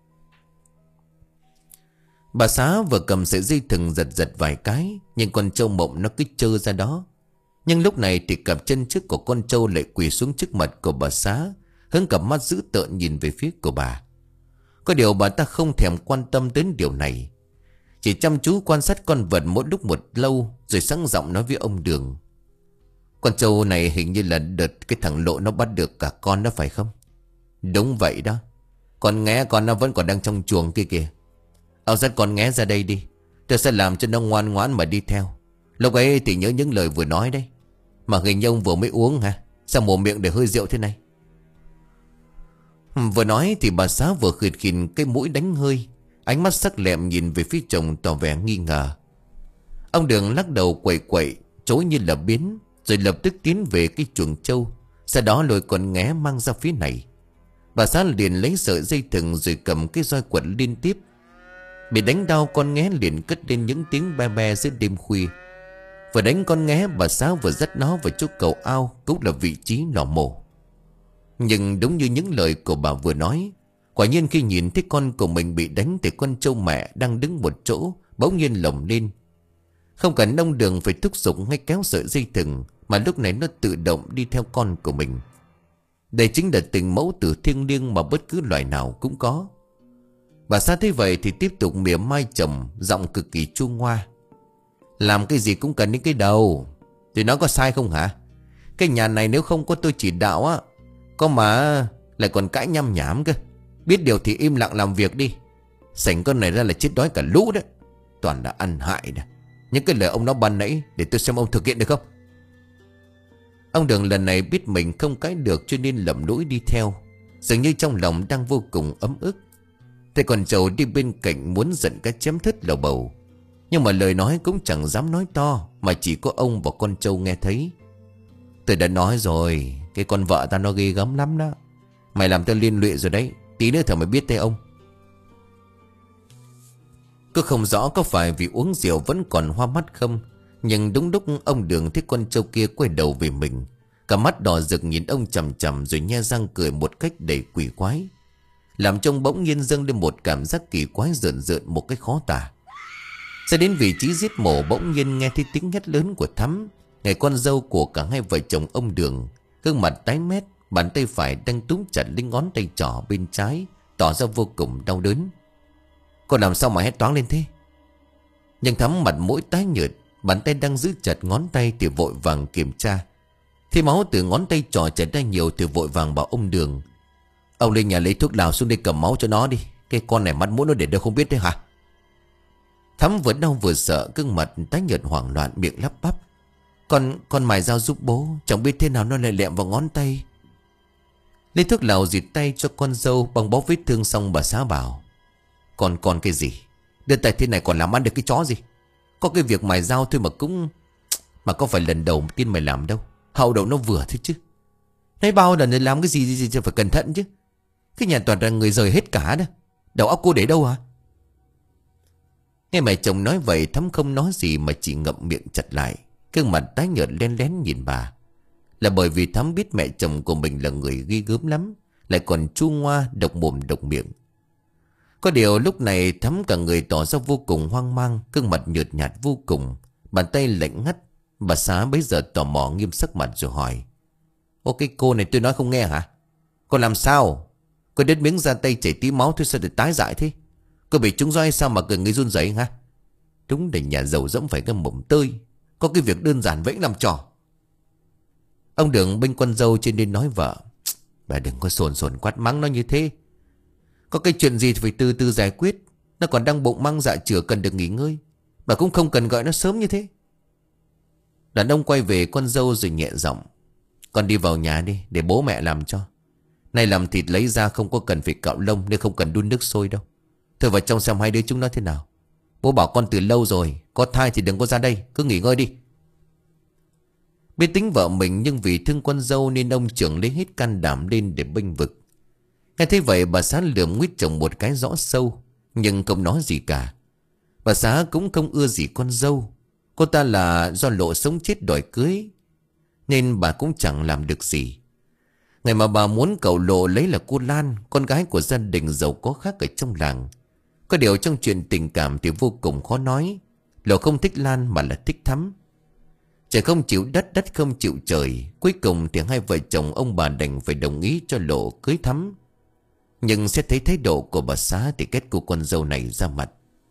Bà Xá vừa cầm sợi dây thừng giật giật vài cái. Nhưng con trâu mộng nó cứ trơ ra đó. Nhưng lúc này thì cặp chân trước của con trâu lại quỳ xuống trước mặt của bà Xá, hướng cặp mắt dữ tợn nhìn về phía của bà. Có điều bà ta không thèm quan tâm đến điều này. Chỉ chăm chú quan sát con vật mỗi lúc một lâu. Rồi sáng giọng nói với ông Đường. Con trâu này hình như là đợt cái thằng Lộ nó bắt được cả con đó phải không? Đúng vậy đó. Con nghé con nó vẫn còn đang trong chuồng kia kìa. Ông dắt con nghé ra đây đi. Tôi sẽ làm cho nó ngoan ngoãn mà đi theo. Lúc ấy thì nhớ những lời vừa nói đấy. Mà hình như ông vừa mới uống hả? Sao mồm miệng để hơi rượu thế này? Vừa nói thì bà Xá vừa khịt khịt cái mũi đánh hơi. Ánh mắt sắc lẹm nhìn về phía chồng tỏ vẻ nghi ngờ. Ông Đường lắc đầu quậy quậy, chối như là biến. Rồi lập tức tiến về cái chuồng trâu. Sau đó lôi con nghé mang ra phía này. Bà Xá liền lấy sợi dây thừng rồi cầm cái roi quật liên tiếp. Bị đánh đau con nghé liền cất lên những tiếng be be giữa đêm khuya. Vừa đánh con nghé bà Xá vừa dắt nó vào chỗ cầu ao, cũng là vị trí lò mổ. Nhưng đúng như những lời của bà vừa nói, quả nhiên khi nhìn thấy con của mình bị đánh thì con trâu mẹ đang đứng một chỗ bỗng nhiên lồng lên. Không cần ông Đường phải thúc giục hay kéo sợi dây thừng, mà lúc này nó tự động đi theo con của mình. Đây chính là tình mẫu tử thiêng liêng mà bất cứ loài nào cũng có. Bà Sa thấy vậy thì tiếp tục mỉa mai chồng, giọng cực kỳ chua ngoa. Làm cái gì cũng cần đến cái đầu. Thì nó có sai không hả? Cái nhà này nếu không có tôi chỉ đạo á, có mà lại còn cãi nhăm nhảm cơ. Biết điều thì im lặng làm việc đi. Sảnh con này ra là chết đói cả lũ đấy. Toàn là ăn hại đấy. Những cái lời ông nói ban nãy để tôi xem ông thực hiện được không. Ông Đường lần này biết mình không cãi được cho nên lầm lũi đi theo, dường như trong lòng đang vô cùng ấm ức. Thế còn trầu đi bên cạnh muốn giận cái chém thứt lầu bầu, nhưng mà lời nói cũng chẳng dám nói to, mà chỉ có ông và con trâu nghe thấy. Tôi đã nói rồi, cái con vợ ta nó ghê gớm lắm đó. Mày làm tôi liên lụy rồi đấy. Tí nữa thở mày biết tay ông. Cứ không rõ có phải vì uống rượu vẫn còn hoa mắt không, nhưng đúng lúc ông Đường thấy con trâu kia quay đầu về mình, cả mắt đỏ rực nhìn ông chằm chằm, rồi nhe răng cười một cách đầy quỷ quái, làm trông bỗng nhiên dâng lên một cảm giác kỳ quái rợn rợn một cách khó tả. Sẽ đến vị trí giết mổ, bỗng nhiên nghe thấy tiếng hét lớn của Thắm, ngày con dâu của cả hai vợ chồng ông Đường. Gương mặt tái mét, bàn tay phải đang túm chặt lên ngón tay trỏ bên trái, tỏ ra vô cùng đau đớn. Con làm sao mà hét toáng lên thế? Nhưng Thắm mặt mũi tái nhợt, bàn tay đang giữ chặt ngón tay thì vội vàng kiểm tra. Thì máu từ ngón tay trỏ chảy ra nhiều thì vội vàng bảo ông Đường: ông lên nhà lấy thuốc lào xuống đây cầm máu cho nó đi. Cái con này mắt mũi nó để đâu không biết đấy hả? Thắm vừa đau vừa sợ, gương mặt tái nhợt hoảng loạn, miệng lắp bắp: Con, con mài dao giúp bố, chẳng biết thế nào nó lại lẹm vào ngón tay. Lấy thuốc lào dịt tay cho con dâu băng bó vết thương xong, bà Sa bảo: Còn còn cái gì? Đưa tay thế này còn làm ăn được cái chó gì? Có cái việc mài dao thôi mà cũng... Mà có phải lần đầu tiên mày làm đâu. Hậu đậu nó vừa thôi chứ. Nói bao lần làm cái gì gì, gì phải cẩn thận chứ. Cái nhà toàn là người rời hết cả đó. Đầu óc cô để đâu hả? Nghe mẹ chồng nói vậy, Thắm không nói gì mà chỉ ngậm miệng chặt lại, gương mặt tái nhợt lén lén nhìn bà. Là bởi vì Thắm biết mẹ chồng của mình là người ghê gớm lắm, lại còn chu ngoa, độc mồm độc miệng. Có điều lúc này Thắm cả người tỏ ra vô cùng hoang mang, gương mặt nhợt nhạt vô cùng, bàn tay lạnh ngắt. Bà Sa bấy giờ tò mò nghiêm sắc mặt rồi hỏi: Ô, cái cô này tôi nói không nghe hả? Cô làm sao? Cô đứt miếng ra tay chảy tí máu thôi sao được tái dại thế? Cô bị trúng gió hay sao mà gần người run rẩy hả? Đúng để nhà giàu dẫm phải cái mồm tơi. Có cái việc đơn giản vậy làm trò. Ông Đường bên con dâu trên nên nói vợ: Bà đừng có sồn sồn quát mắng nó như thế. Có cái chuyện gì thì phải từ từ giải quyết. Nó còn đang bụng mang dạ chửa cần được nghỉ ngơi. Bà cũng không cần gọi nó sớm như thế. Đàn ông quay về con dâu rồi nhẹ giọng: Con đi vào nhà đi, để bố mẹ làm cho. Này làm thịt lấy ra không có cần phải cạo lông, nên không cần đun nước sôi đâu. Thôi vào trong xem hai đứa chúng nó thế nào. Bố bảo con từ lâu rồi, có thai thì đừng có ra đây, cứ nghỉ ngơi đi. Biết tính vợ mình nhưng vì thương con dâu nên ông trưởng lấy hết can đảm lên để bênh vực. Nghe thấy vậy bà Sa lườm nguyết chồng một cái rõ sâu, nhưng không nói gì cả. Bà Sa cũng không ưa gì con dâu. Cô ta là do lộ sống chết đòi cưới, nên bà cũng chẳng làm được gì. Ngày mà bà muốn cậu Lộ lấy là cô Lan, con gái của gia đình giàu có khác ở trong làng. Có điều trong chuyện tình cảm thì vô cùng khó nói. Lộ không thích Lan mà là thích Thắm. Trời không chịu đất, đất không chịu trời. Cuối cùng thì hai vợ chồng ông bà đành phải đồng ý cho Lộ cưới Thắm. Nhưng xét thấy thái độ của bà Sa thì kết cô con dâu này ra mặt.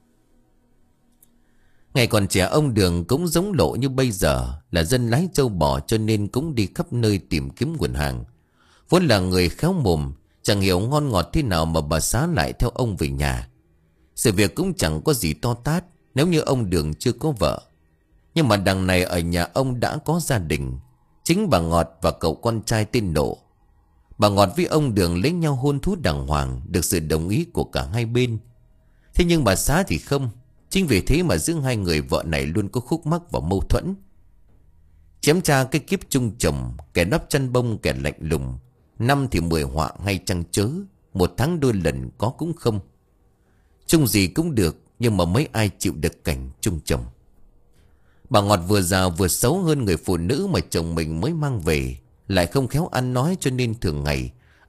Ngày còn trẻ ông Đường cũng giống Lộ như bây giờ, là dân lái trâu bò cho nên cũng đi khắp nơi tìm kiếm nguồn hàng. Vốn là người khéo mồm, chẳng hiểu ngon ngọt thế nào mà bà Sa lại theo ông về nhà. Sự việc cũng chẳng có gì to tát nếu như ông Đường chưa có vợ. Nhưng mà đằng này ở nhà ông đã có gia đình. Chính bà Ngọt và cậu con trai tên Lộ. Bà Ngọt với ông Đường lấy nhau hôn thú đàng hoàng, được sự đồng ý của cả hai bên. Thế nhưng bà Sa thì không. Chính vì thế mà giữa hai người vợ này luôn có khúc mắc và mâu thuẫn. Chém cha cái kiếp chung chồng, kẻ nắp chăn bông kẻ lạnh lùng. Năm thì mười họa hay chăng chớ, một tháng đôi lần có cũng không. Chung gì cũng được, nhưng mà mấy ai chịu được cảnh chung chồng. Bà Ngọt vừa già vừa xấu hơn người phụ nữ mà chồng mình mới mang về, lại không khéo ăn nói cho nên thường ngày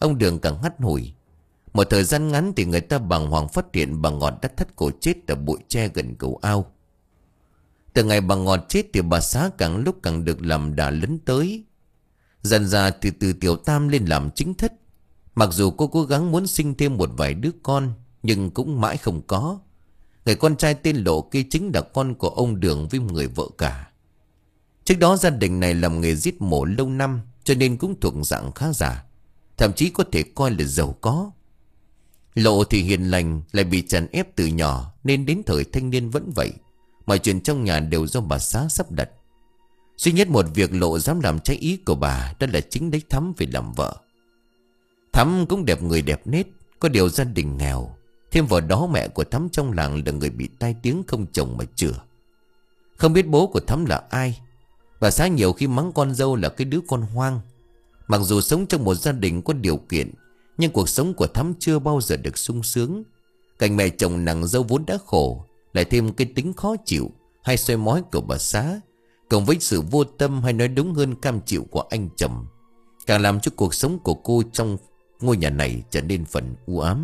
Ông Đường càng hắt hủi. Một thời gian ngắn thì người ta bàng hoàng phát hiện bà Ngọt đã thắt cổ chết ở bụi tre gần cầu ao. Từ ngày bà Ngọt chết thì bà Xá càng lúc càng được làm đà lấn tới. Dần ra thì từ tiểu tam lên làm chính thất. Mặc dù cô cố gắng muốn sinh thêm một vài đứa con, nhưng cũng mãi không có. Người con trai tên Lộ kia chính là con của ông Đường với người vợ cả. Trước đó gia đình này làm nghề giết mổ lâu năm, cho nên cũng thuộc dạng khá giả, thậm chí có thể coi là giàu có. Lộ thì hiền lành, lại bị chèn ép từ nhỏ, nên đến thời thanh niên vẫn vậy. Mọi chuyện trong nhà đều do bà Xá sắp đặt. Duy nhất một việc Lộ dám làm trái ý của bà, đó là chính lấy Thắm về làm vợ. Thắm cũng đẹp người đẹp nết, có điều gia đình nghèo. Thêm vào đó mẹ của Thắm trong làng là người bị tai tiếng không chồng mà chữa. Không biết bố của Thắm là ai. Bà Xá nhiều khi mắng con dâu là cái đứa con hoang. Mặc dù sống trong một gia đình có điều kiện, nhưng cuộc sống của Thắm chưa bao giờ được sung sướng. Cảnh mẹ chồng nàng dâu vốn đã khổ, lại thêm cái tính khó chịu hay soi mói của bà Xá, cộng với sự vô tâm hay nói đúng hơn cam chịu của anh chồng, càng làm cho cuộc sống của cô trong ngôi nhà này trở nên phần u ám.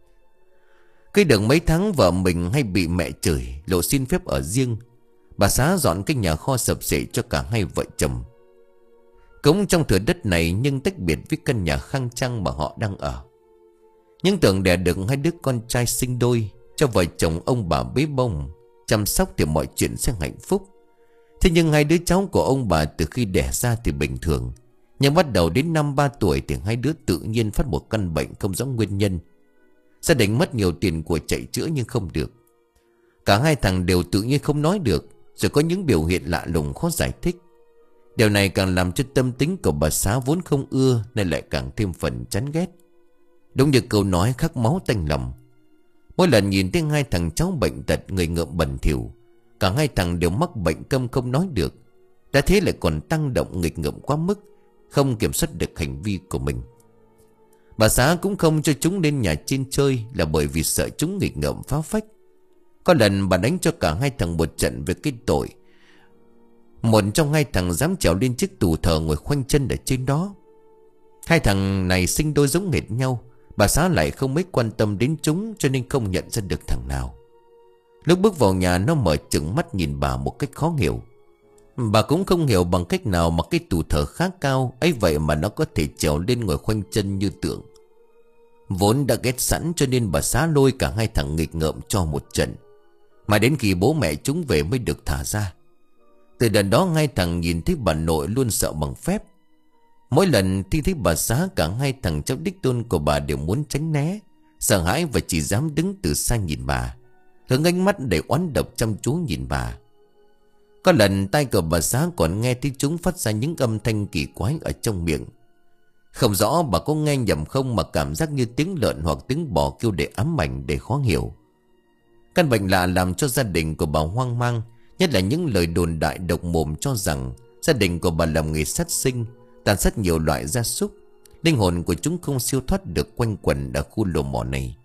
Cái được mấy tháng vợ mình hay bị mẹ chửi, Lộ xin phép ở riêng. Bà Xá dọn cái nhà kho sập xệ cho cả hai vợ chồng. Cũng trong thửa đất này nhưng tách biệt với căn nhà khang trang mà họ đang ở. Nhưng tưởng đẻ được hai đứa con trai sinh đôi, cho vợ chồng ông bà bế bông chăm sóc thì mọi chuyện sẽ hạnh phúc. Thế nhưng hai đứa cháu của ông bà từ khi đẻ ra thì bình thường, nhưng bắt đầu đến năm ba tuổi thì hai đứa tự nhiên phát một căn bệnh không rõ nguyên nhân. Gia đình mất nhiều tiền của chạy chữa nhưng không được. Cả hai thằng đều tự nhiên không nói được, rồi có những biểu hiện lạ lùng khó giải thích. Điều này càng làm cho tâm tính của bà Xá vốn không ưa, nên lại càng thêm phần chán ghét. Đúng như câu nói khắc máu tanh lòng. Mỗi lần nhìn thấy hai thằng cháu bệnh tật, người ngợm bẩn thỉu, cả hai thằng đều mắc bệnh câm không nói được, đã thế lại còn tăng động nghịch ngợm quá mức, không kiểm soát được hành vi của mình. Bà Xá cũng không cho chúng lên nhà trên chơi, là bởi vì sợ chúng nghịch ngợm phá phách. Có lần bà đánh cho cả hai thằng một trận về cái tội một trong hai thằng dám trèo lên chiếc tủ thờ ngồi khoanh chân ở trên đó. Hai thằng này sinh đôi giống hệt nhau, bà Xá lại không mấy quan tâm đến chúng, cho nên không nhận ra được thằng nào. Lúc bước vào nhà, nó mở trừng mắt nhìn bà một cách khó hiểu. Bà cũng không hiểu bằng cách nào mà cái tủ thờ khá cao ấy vậy mà nó có thể trèo lên ngồi khoanh chân như tượng. Vốn đã ghét sẵn cho nên bà Xá lôi cả hai thằng nghịch ngợm cho một trận, mà đến khi bố mẹ chúng về mới được thả ra. Từ lần đó hai thằng nhìn thấy bà nội luôn sợ bằng phép. Mỗi lần khi thấy bà Xá, cả hai thằng cháu đích tôn của bà đều muốn tránh né, sợ hãi và chỉ dám đứng từ xa nhìn bà, hướng ánh mắt để oán độc chăm chú nhìn bà. Có lần tai của bà Xá còn nghe thấy chúng phát ra những âm thanh kỳ quái ở trong miệng. Không rõ bà có nghe nhầm không mà cảm giác như tiếng lợn hoặc tiếng bò kêu để ám ảnh, để khó hiểu. Căn bệnh lạ làm cho gia đình của bà hoang mang, nhất là những lời đồn đại độc mồm cho rằng gia đình của bà làm nghề sát sinh, tàn sát nhiều loại gia súc. Linh hồn của chúng không siêu thoát được quanh quẩn ở khu lò mỏ này.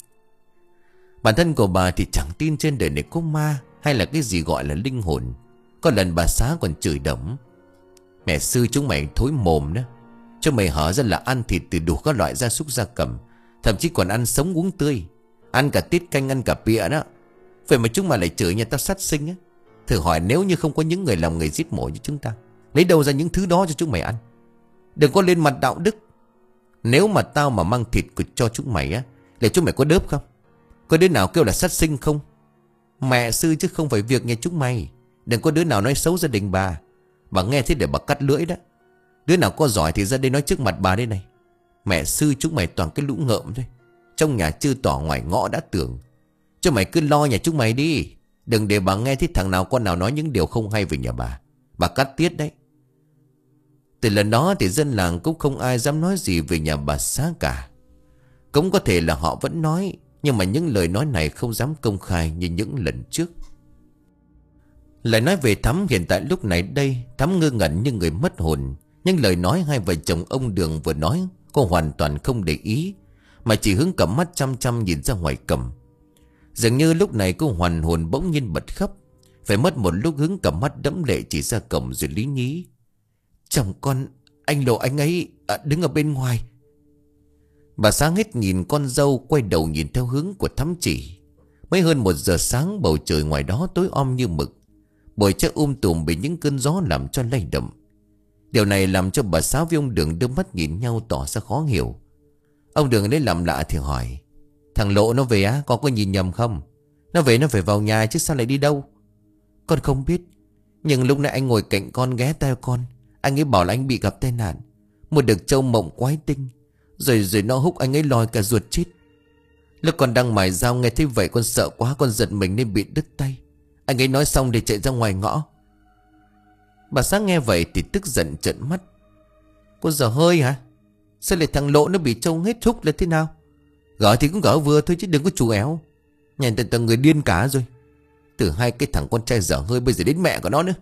Bản thân của bà thì chẳng tin trên đời này có ma hay là cái gì gọi là linh hồn. Có lần bà Xá còn chửi đổng: "Mẹ sư chúng mày thối mồm đó, cho mày hở ra là ăn thịt từ đủ các loại gia súc gia cầm, thậm chí còn ăn sống uống tươi, ăn cả tiết canh, ăn cả pịa đó. Vậy mà chúng mày lại chửi nhà tao sát sinh á. Thử hỏi nếu như không có những người làm nghề giết mổ như chúng ta, lấy đâu ra những thứ đó cho chúng mày ăn? Đừng có lên mặt đạo đức. Nếu mà tao mà mang thịt của cho chúng mày á, để chúng mày có đớp không? Có đứa nào kêu là sát sinh không? Mẹ sư chứ không phải việc nhà chúng mày. Đừng có đứa nào nói xấu gia đình bà. Bà nghe thế để bà cắt lưỡi đó. Đứa nào có giỏi thì ra đây nói trước mặt bà đây này. Mẹ sư chúng mày toàn cái lũ ngợm thôi. Trong nhà chưa tỏ ngoài ngõ đã tưởng. Cho mày cứ lo nhà chúng mày đi. Đừng để bà nghe thấy thằng nào con nào nói những điều không hay về nhà bà. Bà cắt tiết đấy." Từ lần đó thì dân làng cũng không ai dám nói gì về nhà bà Xá cả. Cũng có thể là họ vẫn nói, nhưng mà những lời nói này không dám công khai như những lần trước. Lại nói về Thắm, hiện tại lúc này đây Thắm ngơ ngẩn như người mất hồn. Nhưng lời nói hai vợ chồng ông Đường vừa nói, cô hoàn toàn không để ý, mà chỉ hướng cặp mắt chăm chăm nhìn ra ngoài cổng. Dường như lúc này cô hoàn hồn bỗng nhiên bật khóc. Phải mất một lúc hướng cặp mắt đẫm lệ chỉ ra cổng rồi lý nhí: "Chồng con, anh Lộ anh ấy à, đứng ở bên ngoài." Bà Sáng hết nhìn con dâu, quay đầu nhìn theo hướng của Thắm chỉ. Mới hơn một giờ sáng, bầu trời ngoài đó tối om như mực. Bụi chắc um tùm bị những cơn gió làm cho lay động. Điều này làm cho bà Sáu với ông Đường đưa mắt nhìn nhau tỏ ra khó hiểu. Ông Đường lấy làm lạ thì hỏi: Thằng Lộ nó về á, con có nhìn nhầm không? Nó về nó phải vào nhà chứ sao lại đi đâu? Con không biết, nhưng lúc nãy anh ngồi cạnh con ghé tay con, anh ấy bảo là anh bị gặp tai nạn. Một đực trâu mộng quái tinh, Rồi rồi nó húc anh ấy lòi cả ruột chết. Lúc con đang mài dao nghe thấy vậy, con sợ quá, con giật mình nên bị đứt tay. Anh ấy nói xong để chạy ra ngoài ngõ. Bà Sáng nghe vậy thì tức giận trợn mắt: Con dở hơi hả? Sao lại thằng Lộ nó bị trâu hết húc là thế nào? Gỡ thì cũng gỡ vừa thôi chứ đừng có chủ éo. Nhìn tận tận người điên cả rồi. Từ hai cái thằng con trai dở hơi bây giờ đến mẹ của nó nữa.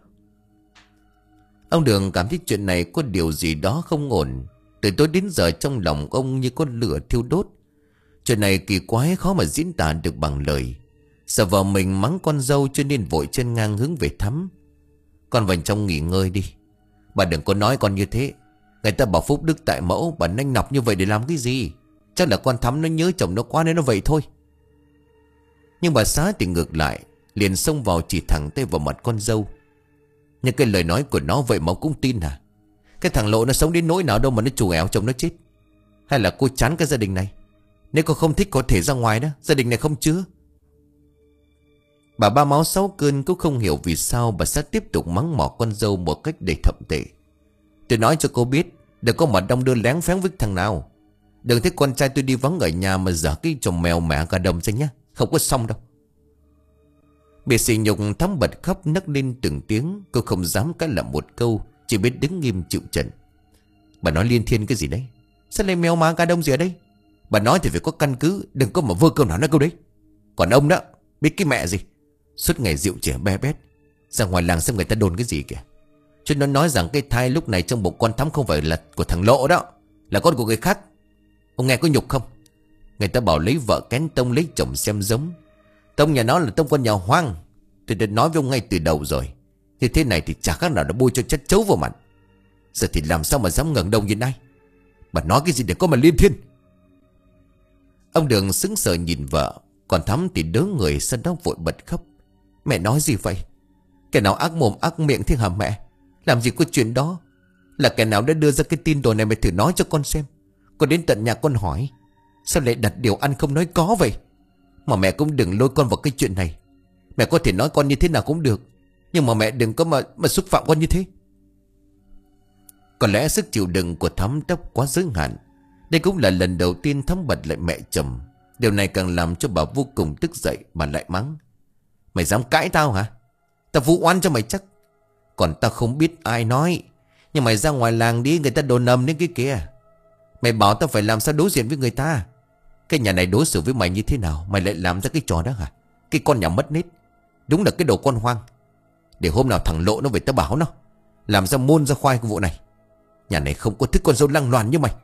Ông Đường cảm thấy chuyện này có điều gì đó không ổn. Từ tối đến giờ trong lòng ông như có lửa thiêu đốt. Chuyện này kỳ quái, khó mà diễn tả được bằng lời. Sợ vợ mình mắng con dâu cho nên vội chân ngang hướng về Thắm: Con vào trong nghỉ ngơi đi. Bà đừng có nói con như thế. Người ta bảo phúc đức tại mẫu, bà nanh nọc như vậy để làm cái gì? Chắc là con Thắm nó nhớ chồng nó quá nên nó vậy thôi. Nhưng bà Xá thì ngược lại, liền xông vào chỉ thẳng tay vào mặt con dâu: Những cái lời nói của nó vậy mà ông cũng tin hả? Cái thằng Lộ nó sống đến nỗi nào đâu mà nó chủ éo chồng nó chết? Hay là cô chán cái gia đình này? Nếu cô không thích có thể ra ngoài đó, gia đình này không chứa. Bà ba máu sáu cơn cũng không hiểu vì sao bà Sát tiếp tục mắng mỏ con dâu một cách đầy thậm tệ. Tôi nói cho cô biết, đừng có mà đong đưa lén phén với thằng nào. Đừng thấy con trai tôi đi vắng ở nhà mà dở cái trò mèo mẹ cả đồng ra nhá. Không có xong đâu. Bị sỉ nhục, Thắm bật khóc nấc lên từng tiếng. Cô không dám cãi lại một câu, chỉ biết đứng nghiêm chịu trận. Bà nói liên thiên cái gì đấy? Sao lại mèo mả cả đông gì ở đây? Bà nói thì phải có căn cứ, đừng có mà vơ câu nào nói câu đấy. Còn ông đó, biết cái mẹ gì? Suốt ngày rượu chè be bét, ra ngoài làng xem người ta đồn cái gì kìa. Chứ nó nói rằng cái thai lúc này trong bụng con Thắm không phải là của thằng Lộ đó, là con của người khác. Ông nghe có nhục không? Người ta bảo lấy vợ kén tông lấy chồng xem giống. Tông nhà nó là tông con nhà hoang. Tôi đã nói với ông ngay từ đầu rồi. Như thế này thì chả khác nào đã bôi cho chất chấu vào mặt. Giờ thì làm sao mà dám ngẩng đầu nhìn ai? Bà nói cái gì để có mà liên thiên? Ông Đường sững sờ nhìn vợ. Còn Thắm thì đớ người, sau đó vội bật khóc: Mẹ nói gì vậy? Kẻ nào ác mồm ác miệng thế hả mẹ? Làm gì có chuyện đó? Là kẻ nào đã đưa ra cái tin đồn này, mày thử nói cho con xem. Con đến tận nhà con hỏi, sao lại đặt điều ăn không nói có vậy? Mà mẹ cũng đừng lôi con vào cái chuyện này. Mẹ có thể nói con như thế nào cũng được, nhưng mà mẹ đừng có mà, mà xúc phạm con như thế. Có lẽ sức chịu đựng của Thắm đã quá giới hạn. Đây cũng là lần đầu tiên Thắm bật lại mẹ chồng. Điều này càng làm cho bà vô cùng tức giận. Bà lại mắng: Mày dám cãi tao hả? Tao vu oan cho mày chắc. Còn tao không biết ai nói, nhưng mày ra ngoài làng đi, người ta đồn ầm đến cái kia. Mày bảo tao phải làm sao đối diện với người ta? Cái nhà này đối xử với mày như thế nào, mày lại làm ra cái trò đó hả? Cái con nhà mất nết, đúng là cái đồ con hoang. Để hôm nào thằng Lộ nó về tao bảo nó, làm ra môn ra khoai của vụ này. Nhà này không có thích con dâu lăng loàn như mày.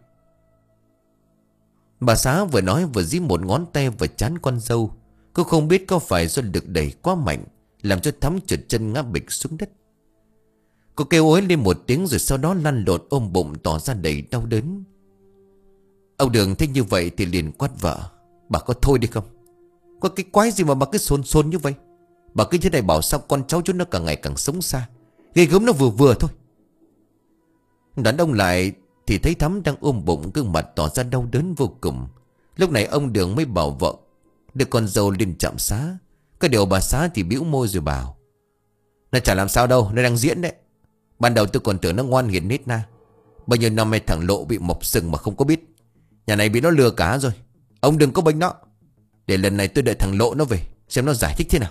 Bà Xá vừa nói vừa dí một ngón tay vào trán con dâu. Cô không biết có phải do lực đẩy quá mạnh làm cho Thắm trượt chân ngã bịch xuống đất. Cô kêu ối lên một tiếng rồi sau đó lăn lộn ôm bụng tỏ ra đầy đau đớn. Ông Đường thấy như vậy thì liền quát vợ: Bà có thôi đi không? Có cái quái gì mà bà cứ xôn xôn như vậy? Bà cứ thế này bảo sao con cháu chúng nó càng ngày càng sống xa. Ghê gớm nó vừa vừa thôi. Đàn ông lại thì thấy Thắm đang ôm bụng, gương mặt tỏ ra đau đớn vô cùng. Lúc này ông Đường mới bảo vợ đưa con dâu lên trạm xá. Cái điều bà Xá thì bĩu môi rồi bảo: Nó chả làm sao đâu, nó đang diễn đấy. Ban đầu tôi còn tưởng nó ngoan hiền nết na. Bao nhiêu năm nay thằng Lộ bị mọc sừng mà không có biết. Nhà này bị nó lừa cả rồi. Ông đừng có bênh nó. Để lần này tôi đợi thằng Lộ nó về, xem nó giải thích thế nào.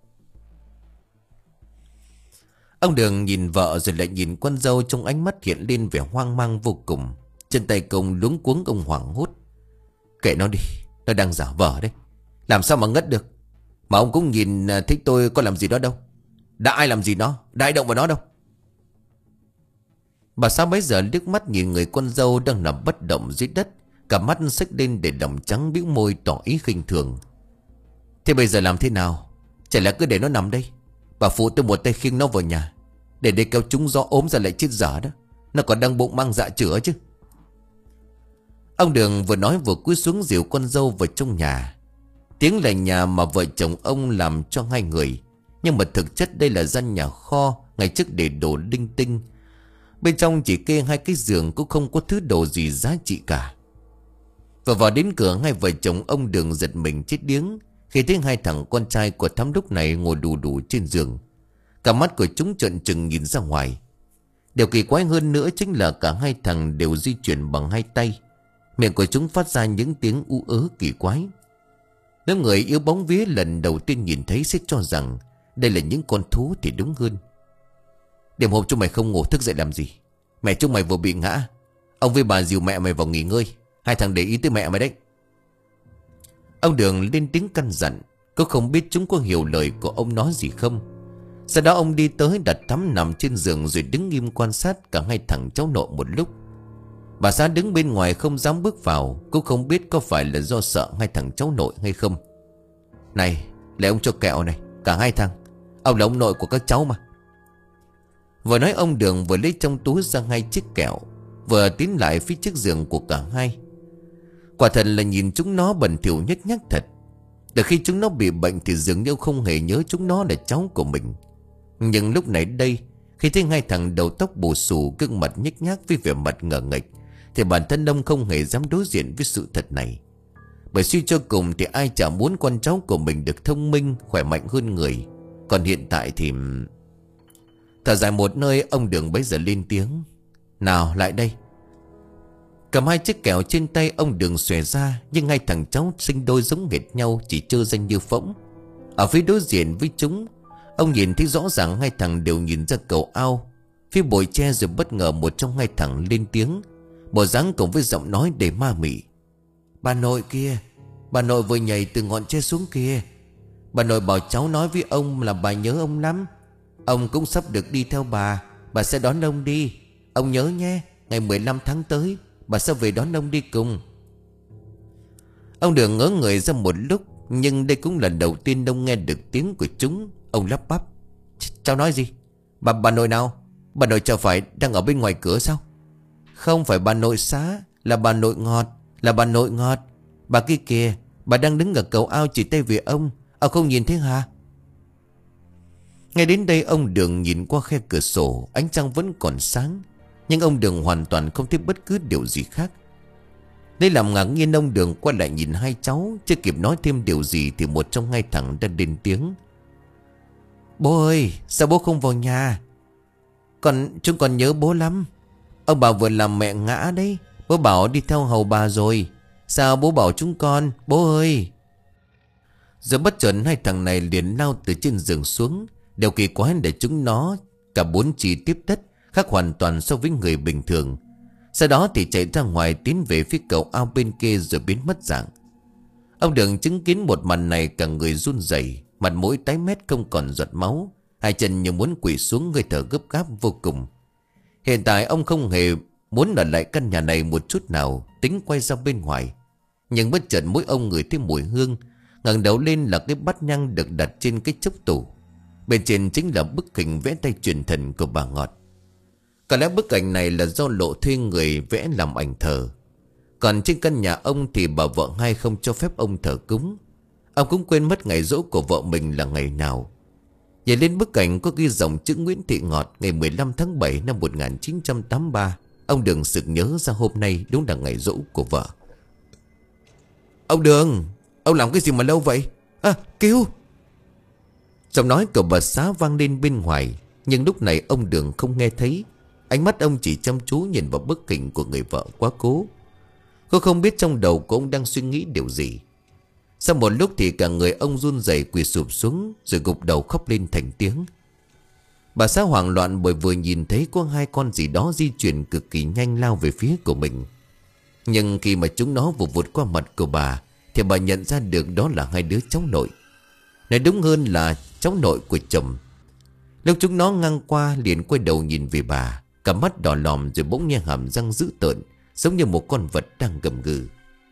Ông Đường nhìn vợ rồi lại nhìn con dâu, trong ánh mắt hiện lên vẻ hoang mang vô cùng. Chân tay công luống cuống, ông hoảng hốt: Kệ nó đi, nó đang giả vờ đấy. Làm sao mà ngất được? Mà ông cũng nhìn thấy tôi có làm gì đó đâu. Đã ai làm gì nó, đã ai động vào nó đâu. Bà Sáu bấy giờ liếc mắt nhìn người con dâu đang nằm bất động dưới đất, cả mắt xếch lên để đồng trắng, bĩu môi tỏ ý khinh thường: Thế bây giờ làm thế nào? Chả lẽ cứ để nó nằm đây? Bà phụ tôi một tay khiêng nó vào nhà, để đây kéo trúng gió ốm ra lại chết dở đó. Nó còn đang bụng mang dạ chữa chứ. Ông Đường vừa nói vừa cúi xuống dìu con dâu vào trong nhà. Tiếng là nhà mà vợ chồng ông làm cho hai người, nhưng mà thực chất đây là gian nhà kho ngày trước để đồ linh tinh. Bên trong chỉ kê hai cái giường, cũng không có thứ đồ gì giá trị cả. Và vào đến cửa, hai vợ chồng ông Đường giật mình chết điếng khi thấy hai thằng con trai của Thắm lúc này ngồi đù đù trên giường. Cả mắt của chúng trợn trừng nhìn ra ngoài. Điều kỳ quái hơn nữa chính là cả hai thằng đều di chuyển bằng hai tay. Miệng của chúng phát ra những tiếng u ớ kỳ quái. Nếu người yêu bóng vía lần đầu tiên nhìn thấy sẽ cho rằng đây là những con thú thì đúng hơn. Đêm hôm chúng mày không ngủ thức dậy làm gì? Mẹ chúng mày vừa bị ngã. Ông với bà dìu mẹ mày vào nghỉ ngơi. Hai thằng để ý tới mẹ mày đấy. Ông Đường lên tiếng căn dặn. Cô không biết chúng có hiểu lời của ông nói gì không. Sau đó ông đi tới đặt Thắm nằm trên giường, rồi đứng im quan sát cả hai thằng cháu nội một lúc. Bà xã đứng bên ngoài không dám bước vào. Cô không biết có phải là do sợ hai thằng cháu nội hay không. Này, lấy ông cho kẹo này. Cả hai thằng, ông là ông nội của các cháu mà. Vừa nói ông Đường vừa lấy trong túi ra hai chiếc kẹo, vừa tiến lại phía trước giường của cả hai. Quả thật là nhìn chúng nó bẩn thỉu nhếch nhác thật. Từ khi chúng nó bị bệnh thì dường như không hề nhớ chúng nó là cháu của mình. Nhưng lúc này đây, khi thấy hai thằng đầu tóc bù xù, gương mặt nhếch nhác với vẻ mặt ngờ nghệch, thì bản thân ông không hề dám đối diện với sự thật này. Bởi suy cho cùng thì ai chả muốn con cháu của mình được thông minh, khỏe mạnh hơn người. Còn hiện tại thì... Thở dài một nơi, ông Đường bấy giờ lên tiếng. Nào lại đây. Cầm hai chiếc kẹo trên tay ông Đường xòe ra. Nhưng hai thằng cháu sinh đôi giống hệt nhau, chỉ trơ danh như phỗng. Ở phía đối diện với chúng, ông nhìn thấy rõ ràng hai thằng đều nhìn ra cầu ao phía bụi tre. Rồi bất ngờ một trong hai thằng lên tiếng, bộ dáng cùng với giọng nói đầy ma mị. Bà nội kia, bà nội vừa nhảy từ ngọn tre xuống kia. Bà nội bảo cháu nói với ông là bà nhớ ông lắm. Ông cũng sắp được đi theo bà. Bà sẽ đón ông đi. Ông nhớ nhé, ngày mười lăm tháng tới bà sẽ về đón ông đi cùng. Ông Đường ngỡ người ra một lúc, nhưng đây cũng là đầu tiên ông nghe được tiếng của chúng. Ông lắp bắp. Cháu nói gì? Bà bà nội nào? Bà nội chả phải đang ở bên ngoài cửa sao? Không phải bà nội xá, là bà nội Ngọt. Là bà nội Ngọt. Bà kia kìa, bà đang đứng ở cầu ao chỉ tay về ông. Ông không nhìn thấy hả? Ngay đến đây ông Đường nhìn qua khe cửa sổ. Ánh trăng vẫn còn sáng, nhưng ông Đường hoàn toàn không thấy bất cứ điều gì khác. Đây làm ngạc nhiên, ông Đường quay lại nhìn hai cháu. Chưa kịp nói thêm điều gì thì một trong hai thằng đã lên tiếng. Bố ơi, sao bố không vào nhà? Còn chúng còn nhớ bố lắm. Ông bảo vừa làm mẹ ngã đấy. Bố bảo đi theo hầu bà rồi. Sao bố bảo chúng con, bố ơi? Giờ bất chợt hai thằng này liền lao từ trên giường xuống. Điều kỳ quái để chúng nó cả bốn chỉ tiếp đất, khác hoàn toàn so với người bình thường. Sau đó thì chạy ra ngoài, tiến về phía cầu ao bên kia rồi biến mất dạng. Ông Đường chứng kiến một màn này cả người run rẩy, mặt mũi tái mét không còn giọt máu, hai chân như muốn quỵ xuống, hơi thở gấp gáp vô cùng. Hiện tại ông không hề muốn ở lại căn nhà này một chút nào, tính quay ra bên ngoài. Nhưng bất chợt mỗi ông ngửi thấy mùi hương, ngẩng đầu lên là cái bát nhang được đặt trên cái chốc tủ. Bên trên chính là bức hình vẽ tay truyền thần của bà Ngọt. Có lẽ bức ảnh này là do Lộ thuê người vẽ làm ảnh thờ. Còn trên căn nhà ông thì bà vợ hai không cho phép ông thờ cúng. Ông cũng quên mất ngày giỗ của vợ mình là ngày nào. Nhìn lên bức ảnh có ghi dòng chữ Nguyễn Thị Ngọt, ngày mười lăm tháng bảy năm một nghìn chín trăm tám mươi ba. Ông Đường sực nhớ ra hôm nay đúng là ngày giỗ của vợ. Ông Đường, ông làm cái gì mà lâu vậy? À, cứu! Giọng nói của bà xã vang lên bên ngoài, nhưng lúc này ông Đường không nghe thấy. Ánh mắt ông chỉ chăm chú nhìn vào bức hình của người vợ quá cố. Cô không biết trong đầu của ông đang suy nghĩ điều gì. Sau một lúc thì cả người ông run rẩy quỳ sụp xuống, rồi gục đầu khóc lên thành tiếng. Bà xã hoảng loạn bởi vừa nhìn thấy có hai con gì đó di chuyển cực kỳ nhanh lao về phía của mình. Nhưng khi mà chúng nó vừa vụt qua mặt của bà thì bà nhận ra được đó là hai đứa cháu nội. Nói đúng hơn là cháu nội của chồng. Lúc chúng nó ngang qua liền quay đầu nhìn về bà, cả mắt đỏ lòm rồi bỗng nhiên hàm răng dữ tợn, giống như một con vật đang gầm gừ.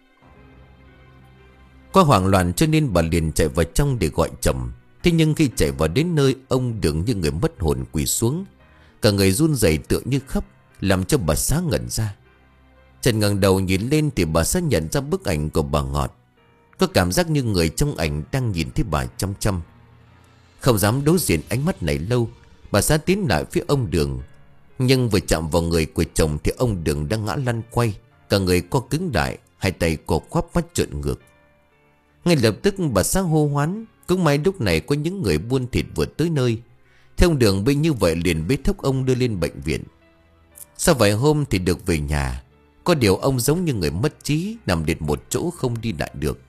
Qua hoảng loạn cho nên bà liền chạy vào trong để gọi chồng. Thế nhưng khi chạy vào đến nơi, ông Đường như người mất hồn quỳ xuống, cả người run rẩy tựa như khóc, làm cho bà xã ngẩn ra. Trần ngẩng đầu nhìn lên thì bà Sát nhận ra bức ảnh của bà Ngọt. Có cảm giác như người trong ảnh đang nhìn thấy bà chăm chăm. Không dám đối diện ánh mắt này lâu, bà Sát tiến lại phía ông Đường. Nhưng vừa chạm vào người của chồng thì ông Đường đang ngã lăn quay, cả người co cứng lại, hai tay co quắp, mắt trợn ngược. Ngay lập tức bà Sát hô hoán. Cũng may lúc này có những người buôn thịt vừa tới nơi. Theo ông Đường bị như vậy liền bế thốc ông đưa lên bệnh viện. Sau vài hôm thì được về nhà. Có điều ông giống như người mất trí, nằm liệt một chỗ không đi lại được.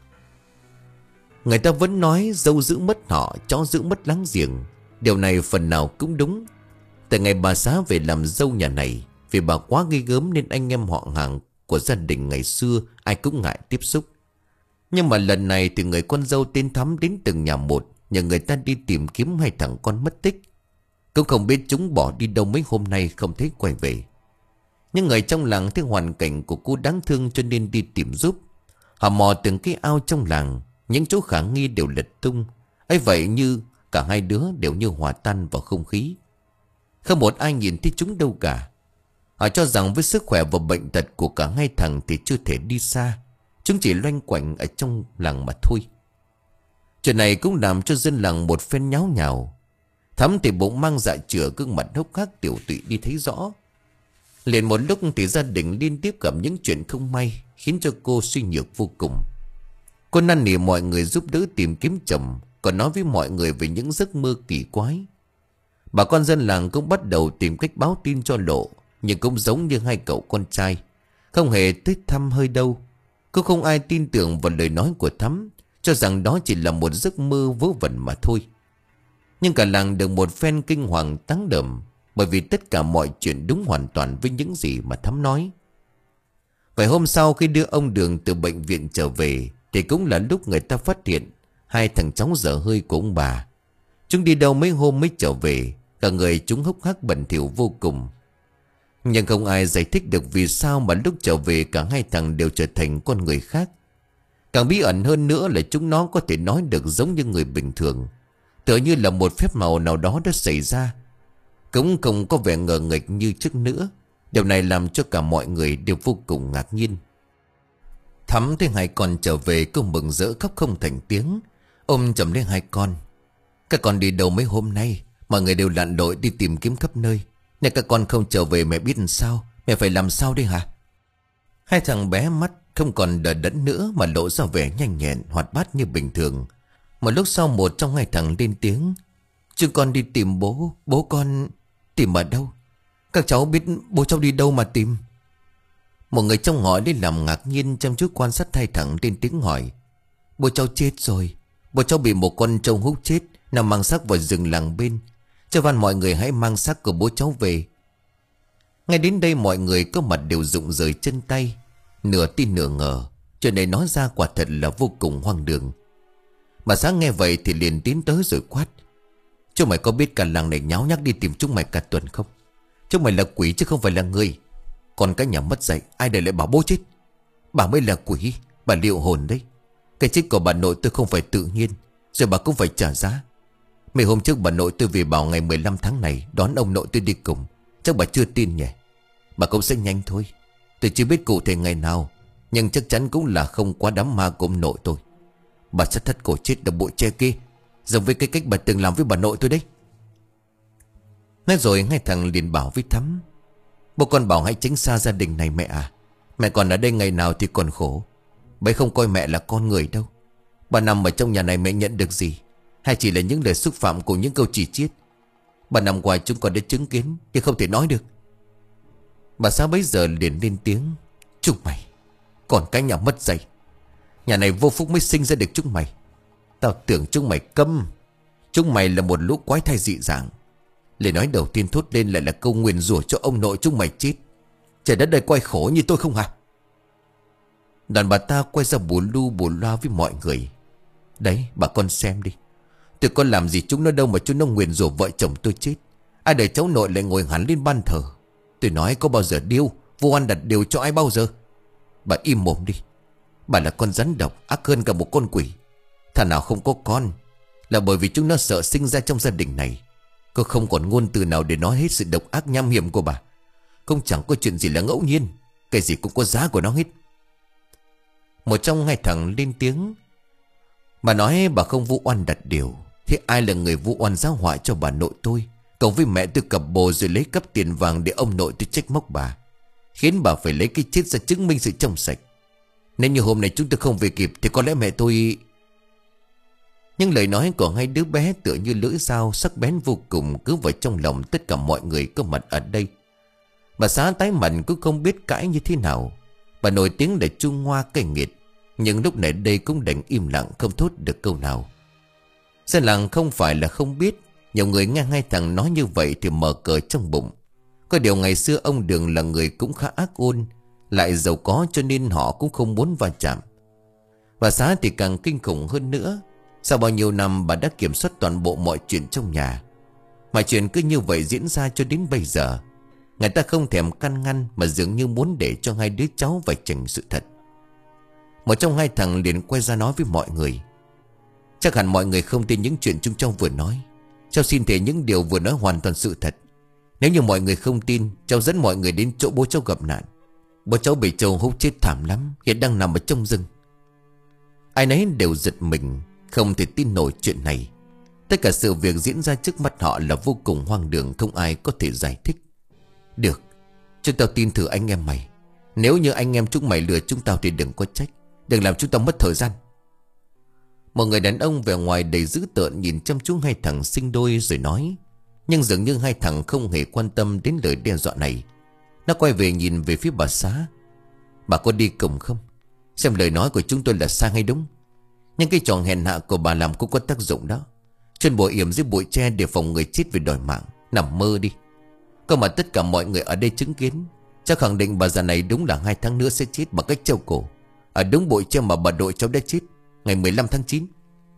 Người ta vẫn nói dâu giữ mất họ, chó giữ mất láng giềng. Điều này phần nào cũng đúng. Từ ngày bà Xá về làm dâu nhà này, vì bà quá ghê gớm nên anh em họ hàng của gia đình ngày xưa ai cũng ngại tiếp xúc. Nhưng mà lần này thì người con dâu tên Thắm đến từng nhà một, nhờ người ta đi tìm kiếm hai thằng con mất tích. Cũng không biết chúng bỏ đi đâu mấy hôm nay không thấy quay về. Nhưng người trong làng thấy hoàn cảnh của cô đáng thương cho nên đi tìm giúp. Họ mò từng cái ao trong làng, những chỗ khả nghi đều lật tung. Ấy vậy như cả hai đứa đều như hòa tan vào không khí. Không một ai nhìn thấy chúng đâu cả. Họ cho rằng với sức khỏe và bệnh tật của cả hai thằng thì chưa thể đi xa. Chúng chỉ loanh quanh ở trong làng mà thôi. Chuyện này cũng làm cho dân làng một phen nháo nhào. Thắm thì bụng mang dạ chửa, gương mặt hốc hác tiểu tụy đi thấy rõ. Liền một lúc thì gia đình liên tiếp gặp những chuyện không may, khiến cho cô suy nhược vô cùng. Cô năn nỉ mọi người giúp đỡ tìm kiếm chồng, còn nói với mọi người về những giấc mơ kỳ quái. Bà con dân làng cũng bắt đầu tìm cách báo tin cho lộ, nhưng cũng giống như hai cậu con trai, không hề tới thăm hơi đâu. Cô không ai tin tưởng vào lời nói của Thắm, cho rằng đó chỉ là một giấc mơ vớ vẩn mà thôi. Nhưng cả làng được một phen kinh hoàng táng đờm, bởi vì tất cả mọi chuyện đúng hoàn toàn với những gì mà Thắm nói. Vài hôm sau khi đưa ông Đường từ bệnh viện trở về, thì cũng là lúc người ta phát hiện hai thằng cháu dở hơi của ông bà. Chúng đi đâu mấy hôm mới trở về, cả người chúng hốc hác bẩn thỉu vô cùng. Nhưng không ai giải thích được vì sao mà lúc trở về cả hai thằng đều trở thành con người khác. Càng bí ẩn hơn nữa là chúng nó có thể nói được giống như người bình thường, tựa như là một phép màu nào đó đã xảy ra. Cũng không có vẻ ngờ nghịch như trước nữa. Điều này làm cho cả mọi người đều vô cùng ngạc nhiên. Thắm thấy hai con trở về, cô mừng rỡ khóc không thành tiếng, ôm chầm lấy hai con. Các con đi đâu mấy hôm nay? Mọi người đều lặn lội đi tìm kiếm khắp nơi. Nếu các con không trở về mẹ biết làm sao? Mẹ phải làm sao đây hả? Hai thằng bé mắt không còn đờ đẫn nữa mà lộ ra vẻ nhanh nhẹn, hoạt bát như bình thường. Một lúc sau một trong hai thằng lên tiếng: "Chúng con đi tìm bố. Bố con tìm ở đâu? Các cháu biết bố cháu đi đâu mà tìm?" Một người trong họ đi làm ngạc nhiên, chăm chú quan sát hai thằng lên tiếng hỏi: "Bố cháu chết rồi. Bố cháu bị một con trâu hút chết, nằm mang xác vào rừng làng bên. Cho van mọi người hãy mang xác của bố cháu về." Ngay đến đây mọi người có mặt đều rụng rời chân tay, nửa tin nửa ngờ. Chuyện này nói ra quả thật là vô cùng hoang đường. Bà Sáng nghe vậy thì liền tiến tới rồi quát: "Chúng mày có biết cả làng này nháo nhác đi tìm chúng mày cả tuần không? Chúng mày là quỷ chứ không phải là người. Còn cái nhà mất dạy, ai để lại bảo bố chết? Bà mới là quỷ, bà liệu hồn đấy. Cái chết của bà nội tôi không phải tự nhiên, rồi bà cũng phải trả giá. Mấy hôm trước bà nội tôi về bảo ngày mười lăm tháng này đón ông nội tôi đi cùng. Chắc bà chưa tin nhỉ? Bà cũng sẽ nhanh thôi. Tôi chưa biết cụ thể ngày nào, nhưng chắc chắn cũng là không quá đám ma của ông nội tôi. Bà sẽ thắt cổ chết ở bụi tre kia, giống với cái cách bà từng làm với bà nội tôi đấy." Nói rồi ngay thằng liền bảo với Thắm: "Bố con bảo hãy tránh xa gia đình này mẹ à. Mẹ còn ở đây ngày nào thì còn khổ. Bấy không coi mẹ là con người đâu. Bà nằm ở trong nhà này mẹ nhận được gì? Hay chỉ là những lời xúc phạm của những câu chỉ chiết? Bà nằm ngoài chúng còn đã chứng kiến, nhưng không thể nói được." Bà xã bấy giờ liền lên tiếng: "Chúng mày, còn cái nhà mất dạy. Nhà này vô phúc mới sinh ra được chúng mày. Tao tưởng chúng mày câm. Chúng mày là một lũ quái thai dị dạng. Lời nói đầu tiên thốt lên lại là câu nguyền rủa cho ông nội chúng mày chết. Trời đất đây quay khổ như tôi không hả?" Đoàn bà ta quay ra bù lu bù loa với mọi người: "Đấy bà con xem đi. Tôi có làm gì chúng nó đâu mà chúng nó nguyền rủa vợ chồng tôi chết. Ai để cháu nội lại ngồi hẳn lên ban thờ. Tôi nói có bao giờ điêu vô ăn đặt điều cho ai bao giờ. Bà im mồm đi. Bà là con rắn độc, ác hơn cả một con quỷ. Thằng nào không có con là bởi vì chúng nó sợ sinh ra trong gia đình này. Cô không còn ngôn từ nào để nói hết sự độc ác nham hiểm của bà. Không chẳng có chuyện gì là ngẫu nhiên. Cái gì cũng có giá của nó hết. Một trong hai thằng lên tiếng. Bà nói bà không vu oan đặt điều, thế ai là người vu oan giáo họa cho bà nội tôi? Cộng với mẹ tôi cặp bồ rồi lấy cắp tiền vàng để ông nội tôi trách móc bà, khiến bà phải lấy cái chết ra chứng minh sự trong sạch. Nếu như hôm nay chúng tôi không về kịp thì có lẽ mẹ tôi... Nhưng lời nói của hai đứa bé tựa như lưỡi dao sắc bén vô cùng, cứ vào trong lòng tất cả mọi người có mặt ở đây. Bà xã tái mặt cũng không biết cãi như thế nào. Bà nổi tiếng là Trung Hoa cay nghiệt, nhưng lúc này đây cũng đành im lặng không thốt được câu nào. Dân làng không phải là không biết, nhiều người nghe hai thằng nói như vậy thì mở cờ trong bụng. Có điều ngày xưa ông Đường là người cũng khá ác ôn, lại giàu có cho nên họ cũng không muốn va chạm. Bà xã thì càng kinh khủng hơn nữa. Sau bao nhiêu năm bà đã kiểm soát toàn bộ mọi chuyện trong nhà, mà chuyện cứ như vậy diễn ra cho đến bây giờ. Người ta không thèm can ngăn, mà dường như muốn để cho hai đứa cháu vạch trần sự thật. Một trong hai thằng liền quay ra nói với mọi người. Chắc hẳn mọi người không tin những chuyện chúng cháu vừa nói. Cháu xin thề những điều vừa nói hoàn toàn sự thật. Nếu như mọi người không tin, cháu dẫn mọi người đến chỗ bố cháu gặp nạn. Bố cháu bị trâu hút chết thảm lắm, hiện đang nằm ở trong rừng. Ai nấy đều giật mình, không thể tin nổi chuyện này. Tất cả sự việc diễn ra trước mắt họ là vô cùng hoang đường, không ai có thể giải thích. Được, chúng tao tin thử anh em mày. Nếu như anh em chúng mày lừa chúng tao thì đừng có trách, đừng làm chúng tao mất thời gian. Một người đàn ông vẻ ngoài đầy dữ tợn nhìn chăm chú hai thằng sinh đôi rồi nói. Nhưng dường như hai thằng không hề quan tâm đến lời đe dọa này. Nó quay về nhìn về phía bà xã. Bà có đi cùng không? Xem lời nói của chúng tôi là sai hay đúng. Nhưng cái trò hèn hạ của bà làm cũng có tác dụng đó. Chuyên bộ yểm dưới bụi tre để phòng người chết vì đòi mạng. Nằm mơ đi. Cơ mà tất cả mọi người ở đây chứng kiến. Chắc khẳng định bà già này đúng là hai tháng nữa sẽ chết bằng cách treo cổ. Ở đúng bụi tre mà bà đội cháu đã chết ngày mười lăm tháng chín.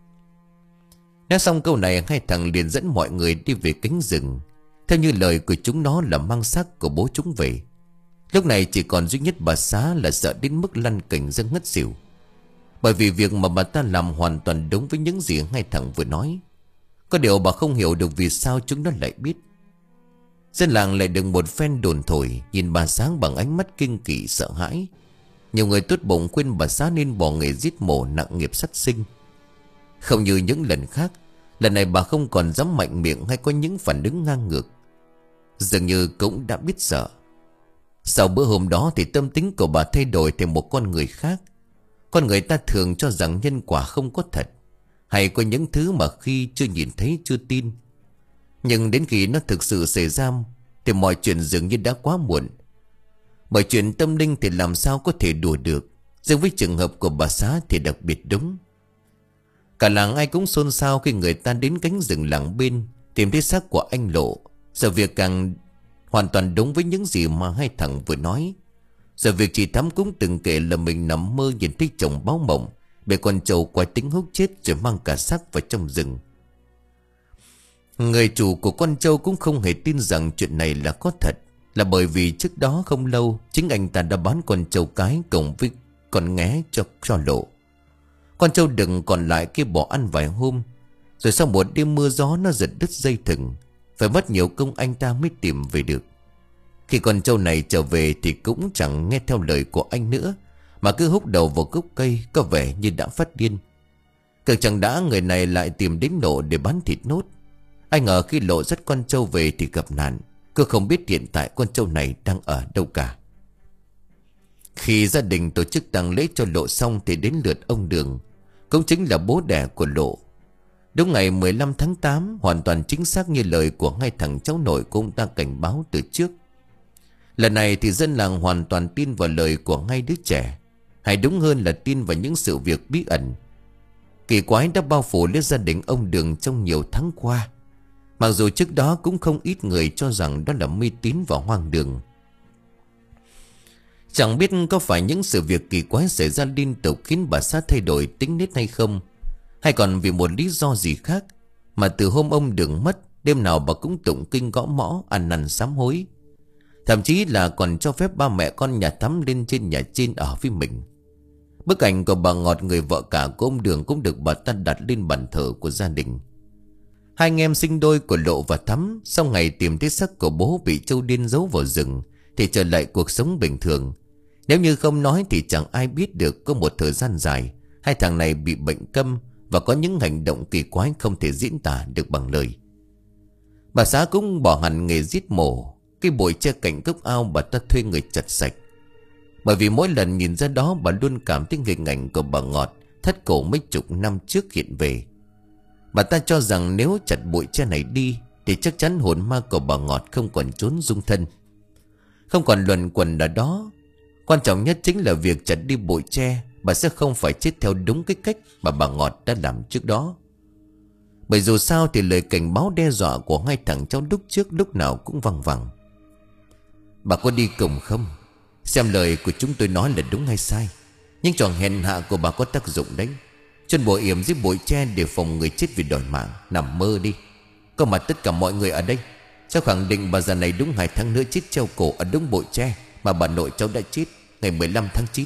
Nói xong câu này, hai thằng liền dẫn mọi người đi về cánh rừng. Theo như lời của chúng nó là mang xác của bố chúng về. Lúc này chỉ còn duy nhất bà xã là sợ đến mức lăn cành ra ngất xỉu. Bởi vì việc mà bà ta làm hoàn toàn đúng với những gì hai thằng vừa nói. Có điều bà không hiểu được vì sao chúng nó lại biết. Dân làng lại được một phen đồn thổi, nhìn bà xã bằng ánh mắt kinh kỵ sợ hãi. Nhiều người tốt bụng khuyên bà xã nên bỏ nghề giết mổ nặng nghiệp sát sinh. Không như những lần khác, lần này bà không còn dám mạnh miệng hay có những phản ứng ngang ngược. Dường như cũng đã biết sợ. Sau bữa hôm đó thì tâm tính của bà thay đổi thành một con người khác. Con người ta thường cho rằng nhân quả không có thật, hay có những thứ mà khi chưa nhìn thấy chưa tin. Nhưng đến khi nó thực sự xảy ra thì mọi chuyện dường như đã quá muộn. Bởi chuyện tâm linh thì làm sao có thể đùa được. Riêng với trường hợp của bà xã thì đặc biệt đúng. Cả làng ai cũng xôn xao khi người ta đến cánh rừng làng bên tìm thấy xác của anh Lộ. Sự việc càng hoàn toàn đúng với những gì mà hai thằng vừa nói. Sự việc chị Thắm cũng từng kể là mình nằm mơ nhìn thấy chồng báo mộng bị con trâu quái tính hút chết rồi mang cả xác vào trong rừng. Người chủ của con trâu cũng không hề tin rằng chuyện này là có thật, là bởi vì trước đó không lâu chính anh ta đã bán con trâu cái cộng với con nghé cho cho Lộ. Con trâu đừng còn lại kia bỏ ăn vài hôm, rồi sau một đêm mưa gió nó giật đứt dây thừng, phải mất nhiều công anh ta mới tìm về được. Khi con trâu này trở về thì cũng chẳng nghe theo lời của anh nữa, mà cứ húc đầu vào gốc cây, có vẻ như đã phát điên. Cực chẳng đã người này lại tìm đến Lộ để bán thịt nốt. Ai ngờ khi Lộ dắt con trâu về thì gặp nạn. Cô không biết hiện tại con trâu này đang ở đâu cả. Khi gia đình tổ chức tang lễ cho Lộ xong thì đến lượt ông Đường, cũng chính là bố đẻ của Lộ. Đúng ngày mười lăm tháng tám, hoàn toàn chính xác như lời của hai thằng cháu nội của ông ta cảnh báo từ trước. Lần này thì dân làng hoàn toàn tin vào lời của hai đứa trẻ, hay đúng hơn là tin vào những sự việc bí ẩn kỳ quái đã bao phủ lên gia đình ông Đường trong nhiều tháng qua. Mặc dù trước đó cũng không ít người cho rằng đó là mê tín và hoang đường. Chẳng biết có phải những sự việc kỳ quái xảy ra liên tục khiến bà xã thay đổi tính nết hay không, hay còn vì một lý do gì khác mà từ hôm ông Đường mất, đêm nào bà cũng tụng kinh gõ mõ, ăn năn sám hối. Thậm chí là còn cho phép ba mẹ con nhà Thắm lên trên nhà trên ở với mình. Bức ảnh của bà Ngọt, người vợ cả của ông Đường, cũng được bà ta đặt lên bàn thờ của gia đình. Hai anh em sinh đôi của Lộ và Thắm sau ngày tìm thấy xác của bố bị trâu điên giấu vào rừng thì trở lại cuộc sống bình thường. Nếu như không nói thì chẳng ai biết được có một thời gian dài hai thằng này bị bệnh câm và có những hành động kỳ quái không thể diễn tả được bằng lời. Bà xã cũng bỏ hẳn nghề giết mổ. Cái bụi che cạnh gốc ao bà ta thuê người chặt sạch. Bởi vì mỗi lần nhìn ra đó bà luôn cảm thấy hình ảnh của bà Ngọt thất cổ mấy chục năm trước hiện về. Bà ta cho rằng nếu chặt bụi tre này đi thì chắc chắn hồn ma của bà Ngọt không còn trốn dung thân, không còn luẩn quẩn ở đó. Quan trọng nhất chính là việc chặt đi bụi tre, bà sẽ không phải chết theo đúng cái cách mà bà Ngọt đã làm trước đó. Bởi dù sao thì lời cảnh báo đe dọa của hai thằng cháu lúc trước lúc nào cũng văng vẳng. Bà có đi cùng không? Xem lời của chúng tôi nói là đúng hay sai. Nhưng trò hèn hạ của bà có tác dụng đấy. Chân bộ yểm dưới bụi tre để phòng người chết vì đòi mạng. Nằm mơ đi. Có mặt tất cả mọi người ở đây sẽ khẳng định bà già này đúng hai tháng nữa chết treo cổ ở đống bụi tre mà bà nội cháu đã chết ngày mười lăm tháng chín.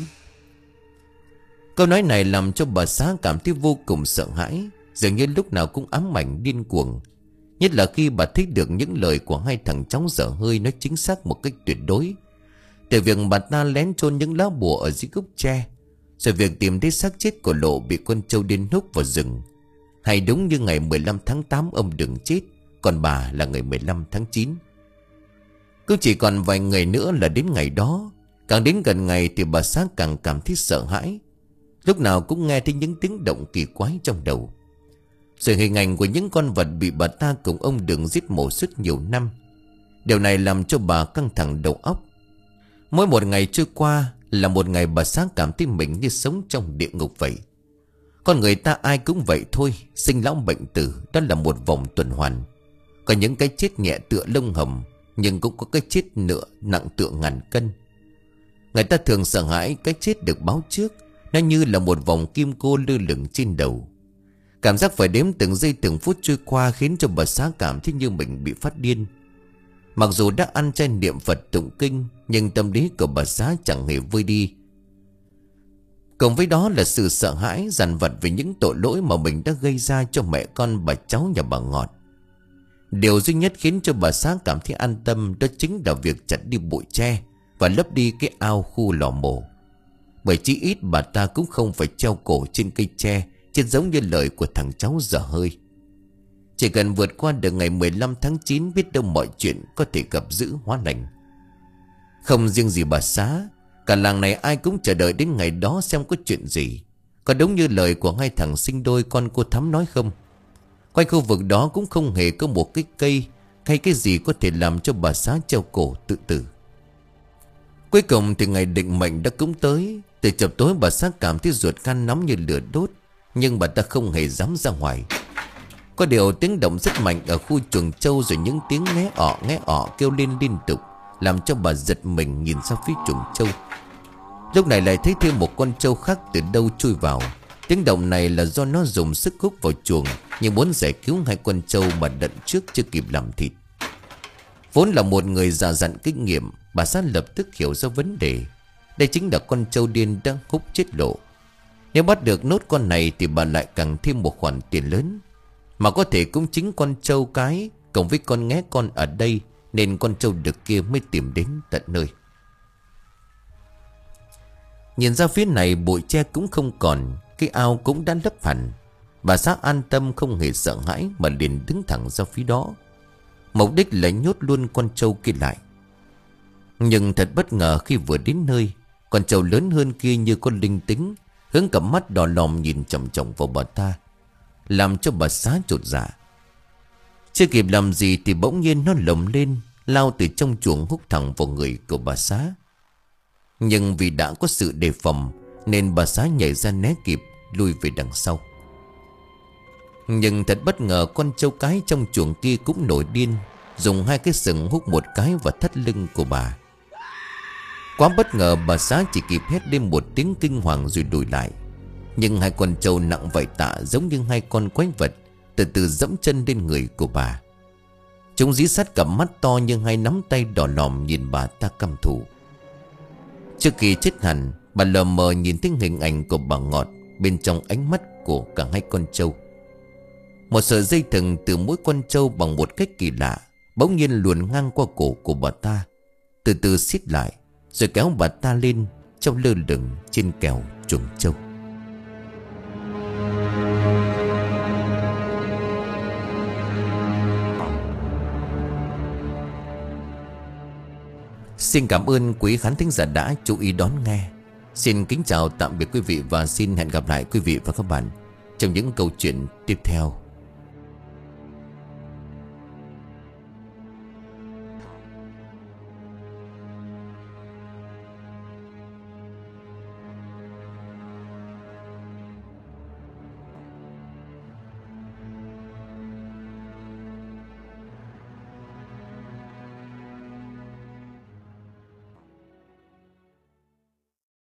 Câu nói này làm cho bà xã cảm thấy vô cùng sợ hãi, dường như lúc nào cũng ám ảnh điên cuồng. Nhất là khi bà thấy được những lời của hai thằng cháu dở hơi nói chính xác một cách tuyệt đối. Từ việc bà ta lén chôn những lá bùa ở dưới gốc tre, rồi việc tìm thấy xác chết của Lộ bị con trâu điên húc vào rừng. Hay đúng như ngày mười lăm tháng tám ông Đừng chết, còn bà là ngày mười lăm tháng chín. Cứ chỉ còn vài ngày nữa là đến ngày đó. Càng đến gần ngày thì bà xã càng cảm thấy sợ hãi. Lúc nào cũng nghe thấy những tiếng động kỳ quái trong đầu. Rồi hình ảnh của những con vật bị bà ta cùng ông Đừng giết mổ suốt nhiều năm. Điều này làm cho bà căng thẳng đầu óc. Mỗi một ngày trôi qua là một ngày bà xã cảm thấy mình như sống trong địa ngục vậy. Con người ta ai cũng vậy thôi, sinh lão bệnh tử, đó là một vòng tuần hoàn. Có những cái chết nhẹ tựa lông hồng, nhưng cũng có cái chết nửa nặng tựa ngàn cân. Người ta thường sợ hãi cái chết được báo trước. Nó như là một vòng kim cô lơ lửng trên đầu. Cảm giác phải đếm từng giây từng phút trôi qua khiến cho bà xã cảm thấy như mình bị phát điên. Mặc dù đã ăn chay niệm Phật tụng kinh, nhưng tâm lý của bà xã chẳng hề vơi đi. Cộng với đó là sự sợ hãi dằn vặt về những tội lỗi mà mình đã gây ra cho mẹ con bà cháu nhà bà Ngọt. Điều duy nhất khiến cho bà xã cảm thấy an tâm đó chính là việc chặt đi bụi tre và lấp đi cái ao khu lò mổ. Bởi chí ít bà ta cũng không phải treo cổ trên cây tre, chết giống như lời của thằng cháu dở hơi. Chỉ cần vượt qua được ngày mười lăm tháng chín, biết đâu mọi chuyện có thể gặp dữ hóa lành. Không riêng gì bà xã, cả làng này ai cũng chờ đợi đến ngày đó xem có chuyện gì. Có đúng như lời của hai thằng sinh đôi con cô Thắm nói không? Quanh khu vực đó cũng không hề có một cái cây hay cái gì có thể làm cho bà xã treo cổ tự tử. Cuối cùng thì ngày định mệnh đã cũng tới. Từ chập tối bà xã cảm thấy ruột gan nóng như lửa đốt, nhưng bà ta không hề dám ra ngoài. Có điều tiếng động rất mạnh ở khu chuồng trâu, rồi những tiếng nghe ọ nghe ọ kêu lên liên tục, làm cho bà giật mình nhìn ra phía chuồng trâu. Lúc này lại thấy thêm một con trâu khác từ đâu chui vào. Tiếng động này là do nó dùng sức hút vào chuồng, nhưng muốn giải cứu hai con trâu mà đận trước chưa kịp làm thịt. Vốn là một người già dặn kinh nghiệm, bà xã lập tức hiểu ra vấn đề. Đây chính là con trâu điên đang hút chết Lộ. Nếu bắt được nốt con này thì bà lại càng thêm một khoản tiền lớn. Mà có thể cũng chính con trâu cái cộng với con nghé con ở đây, nên con trâu đực kia mới tìm đến tận nơi. Nhìn ra phía này bụi tre cũng không còn, cái ao cũng đã lấp hẳn. Bà xã an tâm không hề sợ hãi mà liền đứng thẳng ra phía đó. Mục đích là nhốt luôn con trâu kia lại. Nhưng thật bất ngờ khi vừa đến nơi, con trâu lớn hơn kia như con linh tính, hướng cặp mắt đỏ lòm nhìn chằm chằm vào bà ta, làm cho bà xã chột dạ. Chưa kịp làm gì thì bỗng nhiên nó lồng lên, lao từ trong chuồng húc thẳng vào người của bà xã. Nhưng vì đã có sự đề phòng nên bà xã nhảy ra né kịp, lui về đằng sau. Nhưng thật bất ngờ con trâu cái trong chuồng kia cũng nổi điên, dùng hai cái sừng húc một cái vào thắt lưng của bà. Quá bất ngờ, bà xã chỉ kịp hét lên một tiếng kinh hoàng rồi lùi lại. Nhưng hai con trâu nặng vảy tạ giống như hai con quái vật từ từ dẫm chân lên người của bà. Chúng dí sát cặp mắt to như hai nắm tay đỏ lòm nhìn bà ta căm thù. Trước khi chết hẳn, bà lờ mờ nhìn thấy hình ảnh của bà Ngọt bên trong ánh mắt của cả hai con trâu. Một sợi dây thừng từ mỗi con trâu bằng một cách kỳ lạ bỗng nhiên luồn ngang qua cổ của bà ta, từ từ siết lại rồi kéo bà ta lên, trong lơ lửng trên kèo chuồng trâu. Xin cảm ơn quý khán thính giả đã chú ý đón nghe. Xin kính chào tạm biệt quý vị và xin hẹn gặp lại quý vị và các bạn trong những câu chuyện tiếp theo.